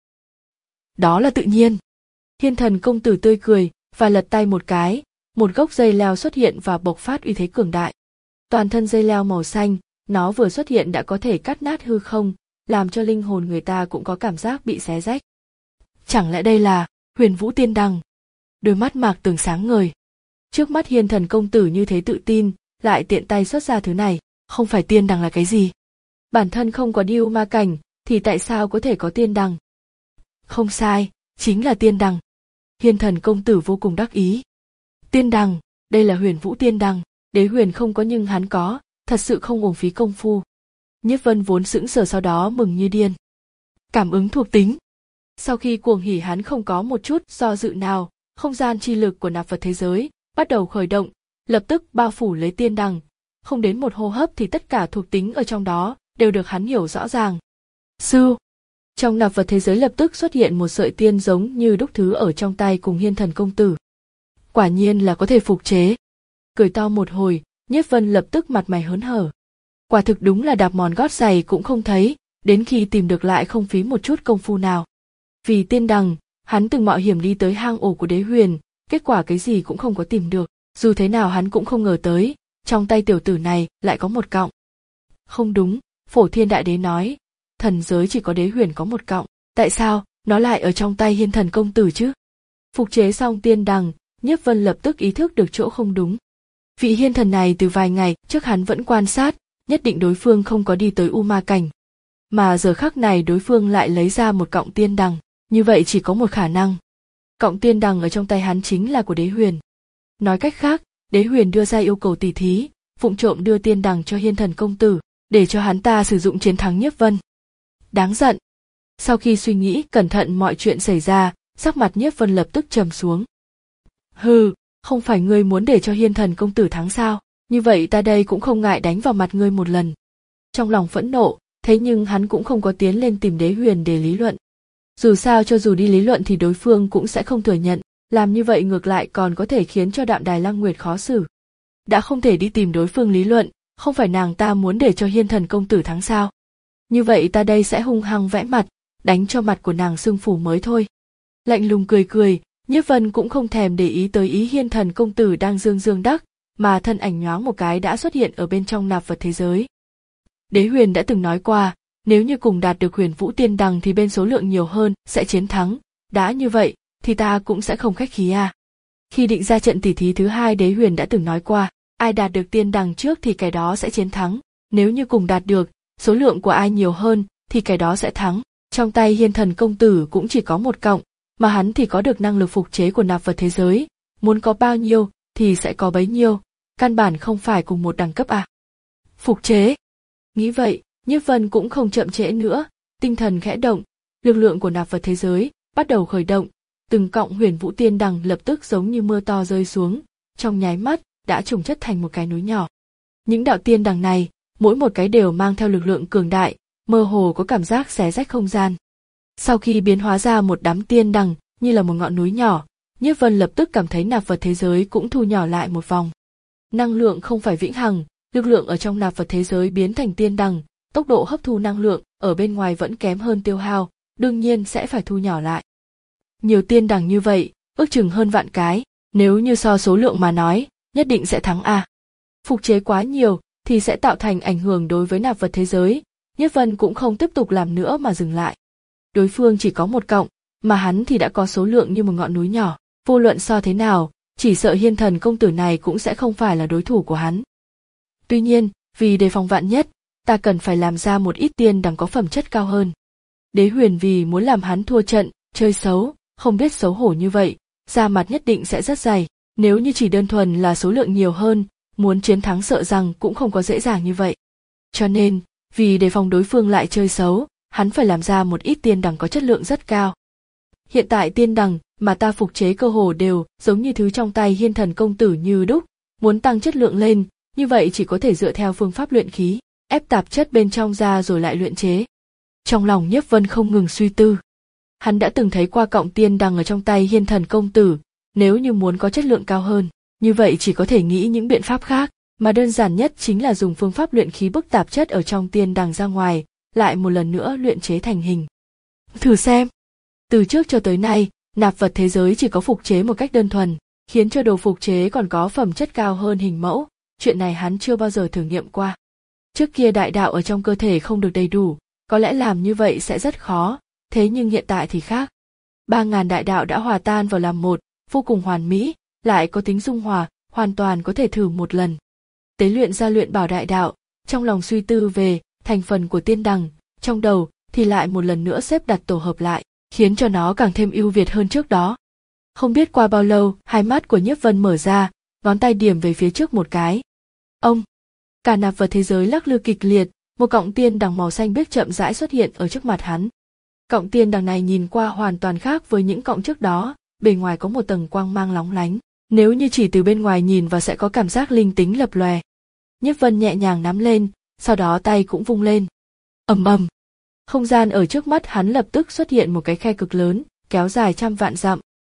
Đó là tự nhiên. Hiên Thần công tử tươi cười và lật tay một cái, một gốc dây leo xuất hiện và bộc phát uy thế cường đại. Toàn thân dây leo màu xanh, nó vừa xuất hiện đã có thể cắt nát hư không, làm cho linh hồn người ta cũng có cảm giác bị xé rách. Chẳng lẽ đây là Huyền Vũ tiên đằng? Đôi mắt Mạc Tường sáng ngời. Trước mắt Hiên Thần công tử như thế tự tin, lại tiện tay xuất ra thứ này, không phải tiên đằng là cái gì? Bản thân không có đi U Ma Cảnh, thì tại sao có thể có tiên đằng? Không sai, chính là tiên đằng. Hiên Thần công tử vô cùng đắc ý. Tiên đằng, đây là Huyền Vũ tiên đằng, Đế Huyền không có nhưng hắn có, thật sự không uổng phí công phu. Nhiếp Vân vốn sững sờ sau đó mừng như điên. Cảm ứng thuộc tính. Sau khi cuồng hỉ hắn không có một chút do dự nào, không gian chi lực của nạp vật thế giới bắt đầu khởi động, lập tức bao phủ lấy tiên đằng, không đến một hô hấp thì tất cả thuộc tính ở trong đó đều được hắn hiểu rõ ràng. Sư, trong nạp vật thế giới lập tức xuất hiện một sợi tiên giống như đúc thứ ở trong tay cùng Hiên Thần công tử. Quả nhiên là có thể phục chế. Cười to một hồi, Nhiếp Vân lập tức mặt mày hớn hở. Quả thực đúng là đạp mòn gót giày cũng không thấy, đến khi tìm được lại không phí một chút công phu nào. Vì tiên đằng, hắn từng mạo hiểm đi tới hang ổ của Đế Huyền, kết quả cái gì cũng không có tìm được, dù thế nào hắn cũng không ngờ tới, trong tay tiểu tử này lại có một cọng. Không đúng, Phổ Thiên Đại Đế nói, thần giới chỉ có Đế Huyền có một cọng, tại sao nó lại ở trong tay Hiên Thần công tử chứ? Phục chế xong tiên đằng, Nhiếp Vân lập tức ý thức được chỗ không đúng. Vị Hiên Thần này từ vài ngày trước hắn vẫn quan sát, nhất định đối phương không có đi tới U Ma Cảnh. Mà giờ khắc này đối phương lại lấy ra một cọng tiên đằng, như vậy chỉ có một khả năng. Cọng tiên đằng ở trong tay hắn chính là của Đế Huyền. Nói cách khác, Đế Huyền đưa ra yêu cầu tỉ thí, vụng trộm đưa tiên đằng cho Hiên Thần công tử, để cho hắn ta sử dụng chiến thắng Nhiếp Vân. Đáng giận. Sau khi suy nghĩ cẩn thận mọi chuyện xảy ra, sắc mặt Nhiếp Vân lập tức trầm xuống. Hừ, không phải ngươi muốn để cho Hiên Thần công tử thắng sao? Như vậy ta đây cũng không ngại đánh vào mặt ngươi một lần. Trong lòng phẫn nộ, thế nhưng hắn cũng không có tiến lên tìm Đế Huyền để lý luận. Dù sao cho dù đi lý luận thì đối phương cũng sẽ không thừa nhận, làm như vậy ngược lại còn có thể khiến cho Đạm Đài Lăng Nguyệt khó xử. Đã không thể đi tìm đối phương lý luận, không phải nàng ta muốn để cho Hiên Thần công tử thắng sao? Như vậy ta đây sẽ hung hăng vẽ mặt, đánh cho mặt của nàng sưng phù mới thôi. Lạnh lùng cười cười, Nhiếp Vân cũng không thèm để ý tới ý Hiên Thần công tử đang dương dương đắc, mà thân ảnh nhoáng một cái đã xuất hiện ở bên trong nạp vật thế giới. Đế Huyền đã từng nói qua, nếu như cùng đạt được Huyền Vũ tiên đằng thì bên số lượng nhiều hơn sẽ chiến thắng, đã như vậy thì ta cũng sẽ không khách khí à. Khi định ra trận tỉ thí thứ hai Đế Huyền đã từng nói qua, ai đạt được tiên đằng trước thì kẻ đó sẽ chiến thắng, nếu như cùng đạt được, số lượng của ai nhiều hơn thì kẻ đó sẽ thắng. Trong tay Hiên Thần công tử cũng chỉ có một cọng, mà hắn thì có được năng lực phục chế của nạp vật thế giới, muốn có bao nhiêu thì sẽ có bấy nhiêu, căn bản không phải cùng một đẳng cấp à. Phục chế. Nghĩ vậy, Nhiếp Vân cũng không chậm trễ nữa, tinh thần khẽ động, lực lượng của nạp vật thế giới bắt đầu khởi động, từng cọng Huyền Vũ tiên đằng lập tức giống như mưa to rơi xuống, trong nháy mắt đã chồng chất thành một cái núi nhỏ. Những đạo tiên đằng này, mỗi một cái đều mang theo lực lượng cường đại, mơ hồ có cảm giác xé rách không gian. Sau khi biến hóa ra một đám tiên đằng như là một ngọn núi nhỏ, Nhiếp Vân lập tức cảm thấy nạp vật thế giới cũng thu nhỏ lại một vòng. Năng lượng không phải vĩnh hằng, Lực lượng ở trong nạp vật thế giới biến thành tiên đằng, tốc độ hấp thu năng lượng ở bên ngoài vẫn kém hơn tiêu hao, đương nhiên sẽ phải thu nhỏ lại. Nhiều tiên đằng như vậy, ước chừng hơn vạn cái, nếu như so số lượng mà nói, nhất định sẽ thắng a. Phục chế quá nhiều thì sẽ tạo thành ảnh hưởng đối với nạp vật thế giới, Nhiếp Vân cũng không tiếp tục làm nữa mà dừng lại. Đối phương chỉ có một cọng, mà hắn thì đã có số lượng như một ngọn núi nhỏ, vô luận so thế nào, chỉ sợ Hiên Thần công tử này cũng sẽ không phải là đối thủ của hắn. Tuy nhiên, vì đề phòng vạn nhất, ta cần phải làm ra một ít tiên đằng có phẩm chất cao hơn. Đế Huyền vì muốn làm hắn thua trận, chơi xấu, không biết xấu hổ như vậy, da mặt nhất định sẽ rất dày, nếu như chỉ đơn thuần là số lượng nhiều hơn, muốn chiến thắng sợ rằng cũng không có dễ dàng như vậy. Cho nên, vì đề phòng đối phương lại chơi xấu, hắn phải làm ra một ít tiên đằng có chất lượng rất cao. Hiện tại tiên đằng mà ta phục chế cơ hồ đều giống như thứ trong tay Hiên Thần công tử như đúc, muốn tăng chất lượng lên, như vậy chỉ có thể dựa theo phương pháp luyện khí, ép tạp chất bên trong ra rồi lại luyện chế. Trong lòng Nhiếp Vân không ngừng suy tư. Hắn đã từng thấy qua cọng tiên đằng ở trong tay Hiên Thần công tử, nếu như muốn có chất lượng cao hơn, như vậy chỉ có thể nghĩ những biện pháp khác, mà đơn giản nhất chính là dùng phương pháp luyện khí bức tạp chất ở trong tiên đằng ra ngoài, lại một lần nữa luyện chế thành hình. Thử xem. Từ trước cho tới nay, nạp vật thế giới chỉ có phục chế một cách đơn thuần, khiến cho đồ phục chế còn có phẩm chất cao hơn hình mẫu, chuyện này hắn chưa bao giờ thử nghiệm qua. Trước kia đại đạo ở trong cơ thể không được đầy đủ, có lẽ làm như vậy sẽ rất khó, thế nhưng hiện tại thì khác. Ba ngàn đại đạo đã hòa tan vào làm một, vô cùng hoàn mỹ, lại có tính dung hòa, hoàn toàn có thể thử một lần. Tế luyện ra luyện bảo đại đạo, trong lòng suy tư về thành phần của tiên đằng, trong đầu thì lại một lần nữa xếp đặt tổ hợp lại, khiến cho nó càng thêm ưu việt hơn trước đó. Không biết qua bao lâu, hai mắt của Nhiếp Vân mở ra, ngón tay điểm về phía trước một cái. Ông! Cả nạp vật thế giới lắc lư kịch liệt, một cọng tiên đằng màu xanh biếc chậm rãi xuất hiện ở trước mặt hắn. Cọng tiên đằng này nhìn qua hoàn toàn khác với những cọng trước đó, bề ngoài có một tầng quang mang lóng lánh, nếu như chỉ từ bên ngoài nhìn vào sẽ có cảm giác linh tính lập lòe. Nhiếp Vân nhẹ nhàng nắm lên, sau đó tay cũng vung lên. Ầm ầm, không gian ở trước mắt hắn lập tức xuất hiện một cái khe cực lớn, kéo dài trăm vạn dặm.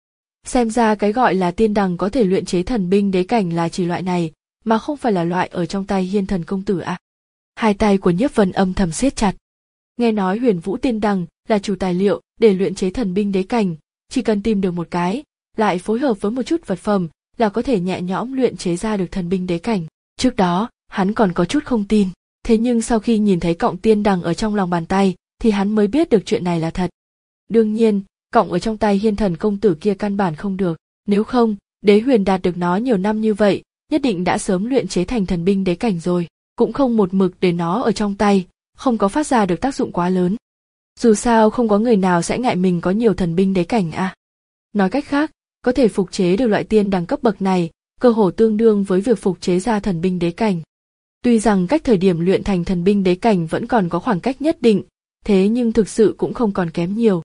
Xem ra cái gọi là tiên đằng có thể luyện chế thần binh đế cảnh là chỉ loại này, mà không phải là loại ở trong tay Hiên Thần công tử à? Hai tay của Nhiếp Vân âm thầm siết chặt. Nghe nói Huyền Vũ tiên đằng là chủ tài liệu để luyện chế thần binh đế cảnh, chỉ cần tìm được một cái, lại phối hợp với một chút vật phẩm là có thể nhẹ nhõm luyện chế ra được thần binh đế cảnh. Trước đó, hắn còn có chút không tin, thế nhưng sau khi nhìn thấy cọng tiên đằng ở trong lòng bàn tay, thì hắn mới biết được chuyện này là thật. Đương nhiên, cọng ở trong tay Hiên Thần công tử kia căn bản không được, nếu không, Đế Huyền đạt được nó nhiều năm như vậy, nhất định đã sớm luyện chế thành thần binh đế cảnh rồi, cũng không một mực để nó ở trong tay, không có phát ra được tác dụng quá lớn. Dù sao không có người nào sẽ ngại mình có nhiều thần binh đế cảnh à. Nói cách khác, có thể phục chế được loại tiên đằng cấp bậc này, cơ hồ tương đương với việc phục chế ra thần binh đế cảnh. Tuy rằng cách thời điểm luyện thành thần binh đế cảnh vẫn còn có khoảng cách nhất định, thế nhưng thực sự cũng không còn kém nhiều.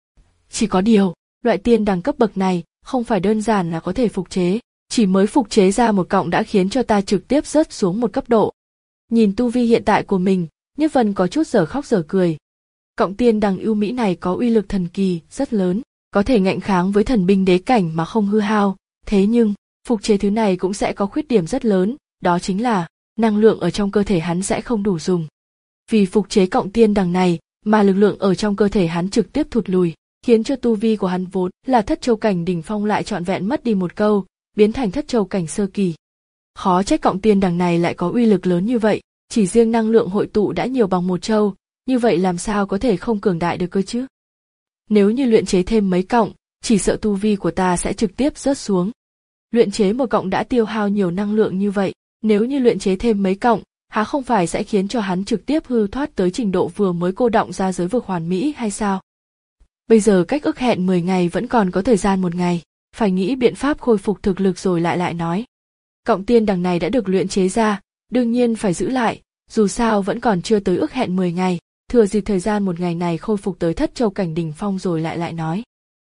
Chỉ có điều, loại tiên đằng cấp bậc này không phải đơn giản là có thể phục chế, chỉ mới phục chế ra một cọng đã khiến cho ta trực tiếp rớt xuống một cấp độ. Nhìn tu vi hiện tại của mình, Nhiếp Vân có chút dở khóc dở cười. Cọng tiên đằng ưu mỹ này có uy lực thần kỳ rất lớn, có thể ngạnh kháng với thần binh đế cảnh mà không hư hao, thế nhưng phục chế thứ này cũng sẽ có khuyết điểm rất lớn, đó chính là năng lượng ở trong cơ thể hắn sẽ không đủ dùng. Vì phục chế cọng tiên đằng này mà lực lượng ở trong cơ thể hắn trực tiếp thụt lùi, khiến cho tu vi của hắn vốn là thất châu cảnh đỉnh phong lại trọn vẹn mất đi một câu, biến thành thất châu cảnh sơ kỳ. Khó trách cọng tiên đằng này lại có uy lực lớn như vậy, chỉ riêng năng lượng hội tụ đã nhiều bằng một châu, như vậy làm sao có thể không cường đại được cơ chứ? Nếu như luyện chế thêm mấy cọng, chỉ sợ tu vi của ta sẽ trực tiếp rớt xuống. Luyện chế một cọng đã tiêu hao nhiều năng lượng như vậy, nếu như luyện chế thêm mấy cọng, há không phải sẽ khiến cho hắn trực tiếp hư thoát tới trình độ vừa mới cô đọng ra giới vực hoàn mỹ hay sao? Bây giờ cách ước hẹn mười ngày vẫn còn có thời gian một ngày, phải nghĩ biện pháp khôi phục thực lực rồi lại lại nói. Cọng tiên đằng này đã được luyện chế ra, đương nhiên phải giữ lại, dù sao vẫn còn chưa tới ước hẹn mười ngày, thừa dịp thời gian một ngày này khôi phục tới thất châu cảnh đỉnh phong rồi lại lại nói.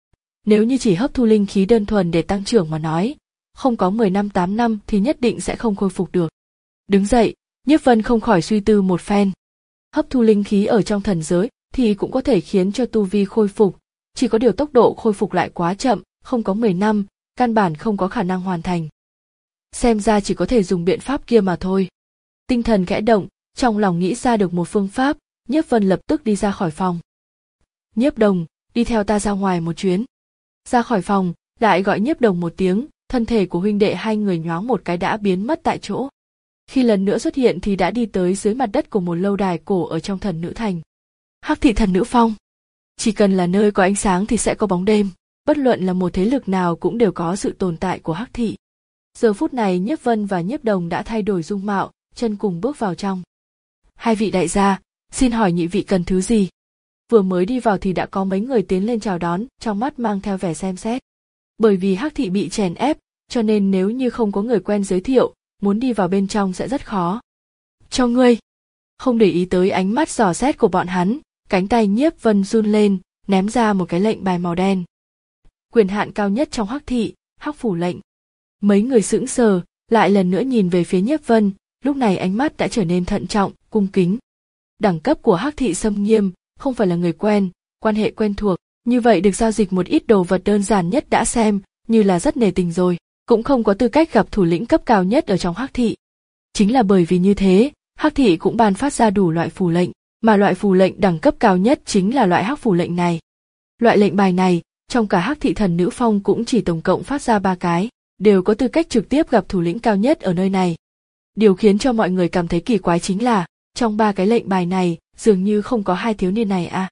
Nếu như chỉ hấp thu linh khí đơn thuần để tăng trưởng mà nói, không có mười năm tám năm thì nhất định sẽ không khôi phục được. Đứng dậy, Nhiếp Vân không khỏi suy tư một phen. Hấp thu linh khí ở trong thần giới thì cũng có thể khiến cho tu vi khôi phục, chỉ có điều tốc độ khôi phục lại quá chậm, không có mười năm, căn bản không có khả năng hoàn thành. Xem ra chỉ có thể dùng biện pháp kia mà thôi. Tinh thần khẽ động, trong lòng nghĩ ra được một phương pháp, Nhiếp Vân lập tức đi ra khỏi phòng. Nhiếp Đồng, đi theo ta ra ngoài một chuyến. Ra khỏi phòng, lại gọi Nhiếp Đồng một tiếng, thân thể của huynh đệ hai người nhoáng một cái đã biến mất tại chỗ. Khi lần nữa xuất hiện thì đã đi tới dưới mặt đất của một lâu đài cổ ở trong Thần Nữ Thành. Hắc Thị Thần Nữ Phong. Chỉ cần là nơi có ánh sáng thì sẽ có bóng đêm, bất luận là một thế lực nào cũng đều có sự tồn tại của Hắc Thị. Giờ phút này Nhiếp Vân và Nhiếp Đồng đã thay đổi dung mạo, chân cùng bước vào trong. Hai vị đại gia, xin hỏi nhị vị cần thứ gì? Vừa mới đi vào thì đã có mấy người tiến lên chào đón, trong mắt mang theo vẻ xem xét. Bởi vì Hắc Thị bị chèn ép, cho nên nếu như không có người quen giới thiệu, muốn đi vào bên trong sẽ rất khó. Cho ngươi. Không để ý tới ánh mắt dò xét của bọn hắn, cánh tay Nhiếp Vân run lên, ném ra một cái lệnh bài màu đen. Quyền hạn cao nhất trong Hắc Thị, Hắc Phủ lệnh. Mấy người sững sờ, lại lần nữa nhìn về phía Nhiếp Vân, lúc này ánh mắt đã trở nên thận trọng, cung kính. Đẳng cấp của Hắc Thị xâm nghiêm, không phải là người quen, quan hệ quen thuộc, như vậy được giao dịch một ít đồ vật đơn giản nhất đã xem, như là rất nề tình rồi, cũng không có tư cách gặp thủ lĩnh cấp cao nhất ở trong Hắc Thị. Chính là bởi vì như thế, Hắc Thị cũng ban phát ra đủ loại phù lệnh, mà loại phù lệnh đẳng cấp cao nhất chính là loại Hắc Phù lệnh này. Loại lệnh bài này, trong cả Hắc Thị Thần Nữ Phong cũng chỉ tổng cộng phát ra ba cái, đều có tư cách trực tiếp gặp thủ lĩnh cao nhất ở nơi này. Điều khiến cho mọi người cảm thấy kỳ quái chính là, trong ba cái lệnh bài này, dường như không có hai thiếu niên này à.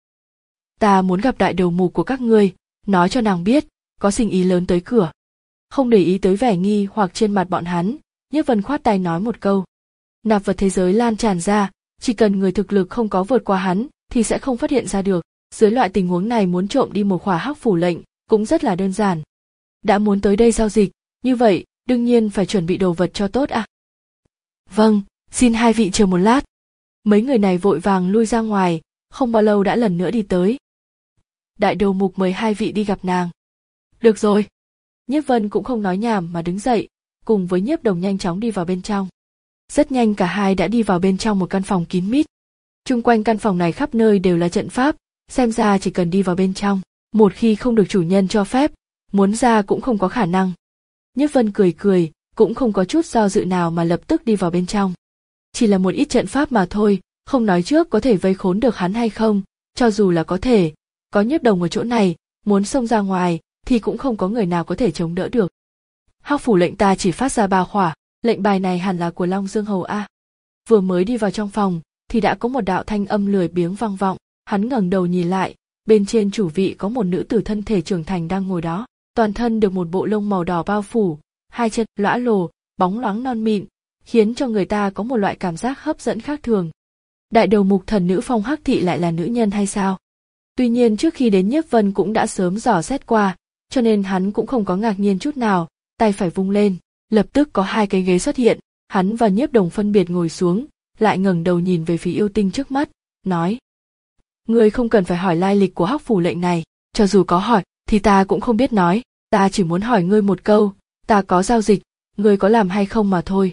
Ta muốn gặp đại đầu mục của các ngươi, nói cho nàng biết, có sinh ý lớn tới cửa. Không để ý tới vẻ nghi hoặc trên mặt bọn hắn, Nhiếp Vân khoát tay nói một câu. Nạp vật thế giới lan tràn ra, chỉ cần người thực lực không có vượt qua hắn, thì sẽ không phát hiện ra được. Dưới loại tình huống này muốn trộm đi một khỏa Hắc Phủ lệnh, cũng rất là đơn giản. Đã muốn tới đây giao dịch, như vậy, đương nhiên phải chuẩn bị đồ vật cho tốt à. Vâng, xin hai vị chờ một lát. Mấy người này vội vàng lui ra ngoài, không bao lâu đã lần nữa đi tới. Đại đầu mục mời hai vị đi gặp nàng. Được rồi. Nhiếp Vân cũng không nói nhảm mà đứng dậy, cùng với Nhiếp Đồng nhanh chóng đi vào bên trong. Rất nhanh cả hai đã đi vào bên trong một căn phòng kín mít. Chung quanh căn phòng này khắp nơi đều là trận pháp, xem ra chỉ cần đi vào bên trong, một khi không được chủ nhân cho phép, muốn ra cũng không có khả năng. Nhiếp Vân cười cười, cũng không có chút do dự nào mà lập tức đi vào bên trong. Chỉ là một ít trận pháp mà thôi, không nói trước có thể vây khốn được hắn hay không, cho dù là có thể, có Nhiếp Đồng ở chỗ này, muốn xông ra ngoài, thì cũng không có người nào có thể chống đỡ được. Hắc Phủ lệnh ta chỉ phát ra ba khỏa, lệnh bài này hẳn là của Long Dương Hầu A. Vừa mới đi vào trong phòng, thì đã có một đạo thanh âm lười biếng vang vọng, hắn ngẩng đầu nhìn lại, bên trên chủ vị có một nữ tử thân thể trưởng thành đang ngồi đó, toàn thân được một bộ lông màu đỏ bao phủ, hai chân lõa lồ, bóng loáng non mịn, khiến cho người ta có một loại cảm giác hấp dẫn khác thường. Đại đầu mục Thần Nữ Phong Hắc Thị lại là nữ nhân hay sao? Tuy nhiên trước khi đến Nhiếp Vân cũng đã sớm dò xét qua, cho nên hắn cũng không có ngạc nhiên chút nào, tay phải vung lên, lập tức có hai cái ghế xuất hiện, hắn và Nhiếp Đồng phân biệt ngồi xuống, lại ngẩng đầu nhìn về phía yêu tinh trước mắt, nói: Ngươi không cần phải hỏi lai lịch của Hắc Phủ lệnh này, cho dù có hỏi, thì ta cũng không biết nói, ta chỉ muốn hỏi ngươi một câu, ta có giao dịch, ngươi có làm hay không mà thôi.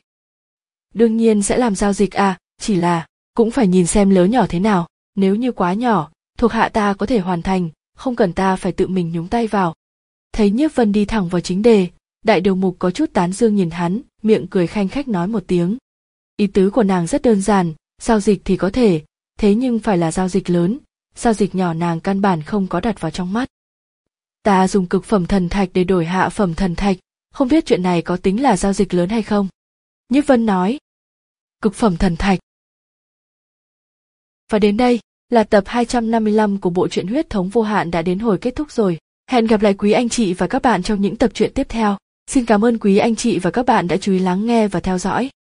Đương nhiên sẽ làm giao dịch à, chỉ là, cũng phải nhìn xem lớn nhỏ thế nào, nếu như quá nhỏ, thuộc hạ ta có thể hoàn thành, không cần ta phải tự mình nhúng tay vào. Thấy Nhiếp Vân đi thẳng vào chính đề, đại đầu mục có chút tán dương nhìn hắn, miệng cười khanh khách nói một tiếng. Ý tứ của nàng rất đơn giản, giao dịch thì có thể, thế nhưng phải là giao dịch lớn, giao dịch nhỏ nàng căn bản không có đặt vào trong mắt. Ta dùng cực phẩm thần thạch để đổi hạ phẩm thần thạch, không biết chuyện này có tính là giao dịch lớn hay không? Nhiếp Vân nói. Cực phẩm thần thạch. Và đến đây, là tập hai trăm năm mươi lăm của bộ truyện Huyết Thống Vô Hạn đã đến hồi kết thúc rồi. Hẹn gặp lại quý anh chị và các bạn trong những tập truyện tiếp theo. Xin cảm ơn quý anh chị và các bạn đã chú ý lắng nghe và theo dõi.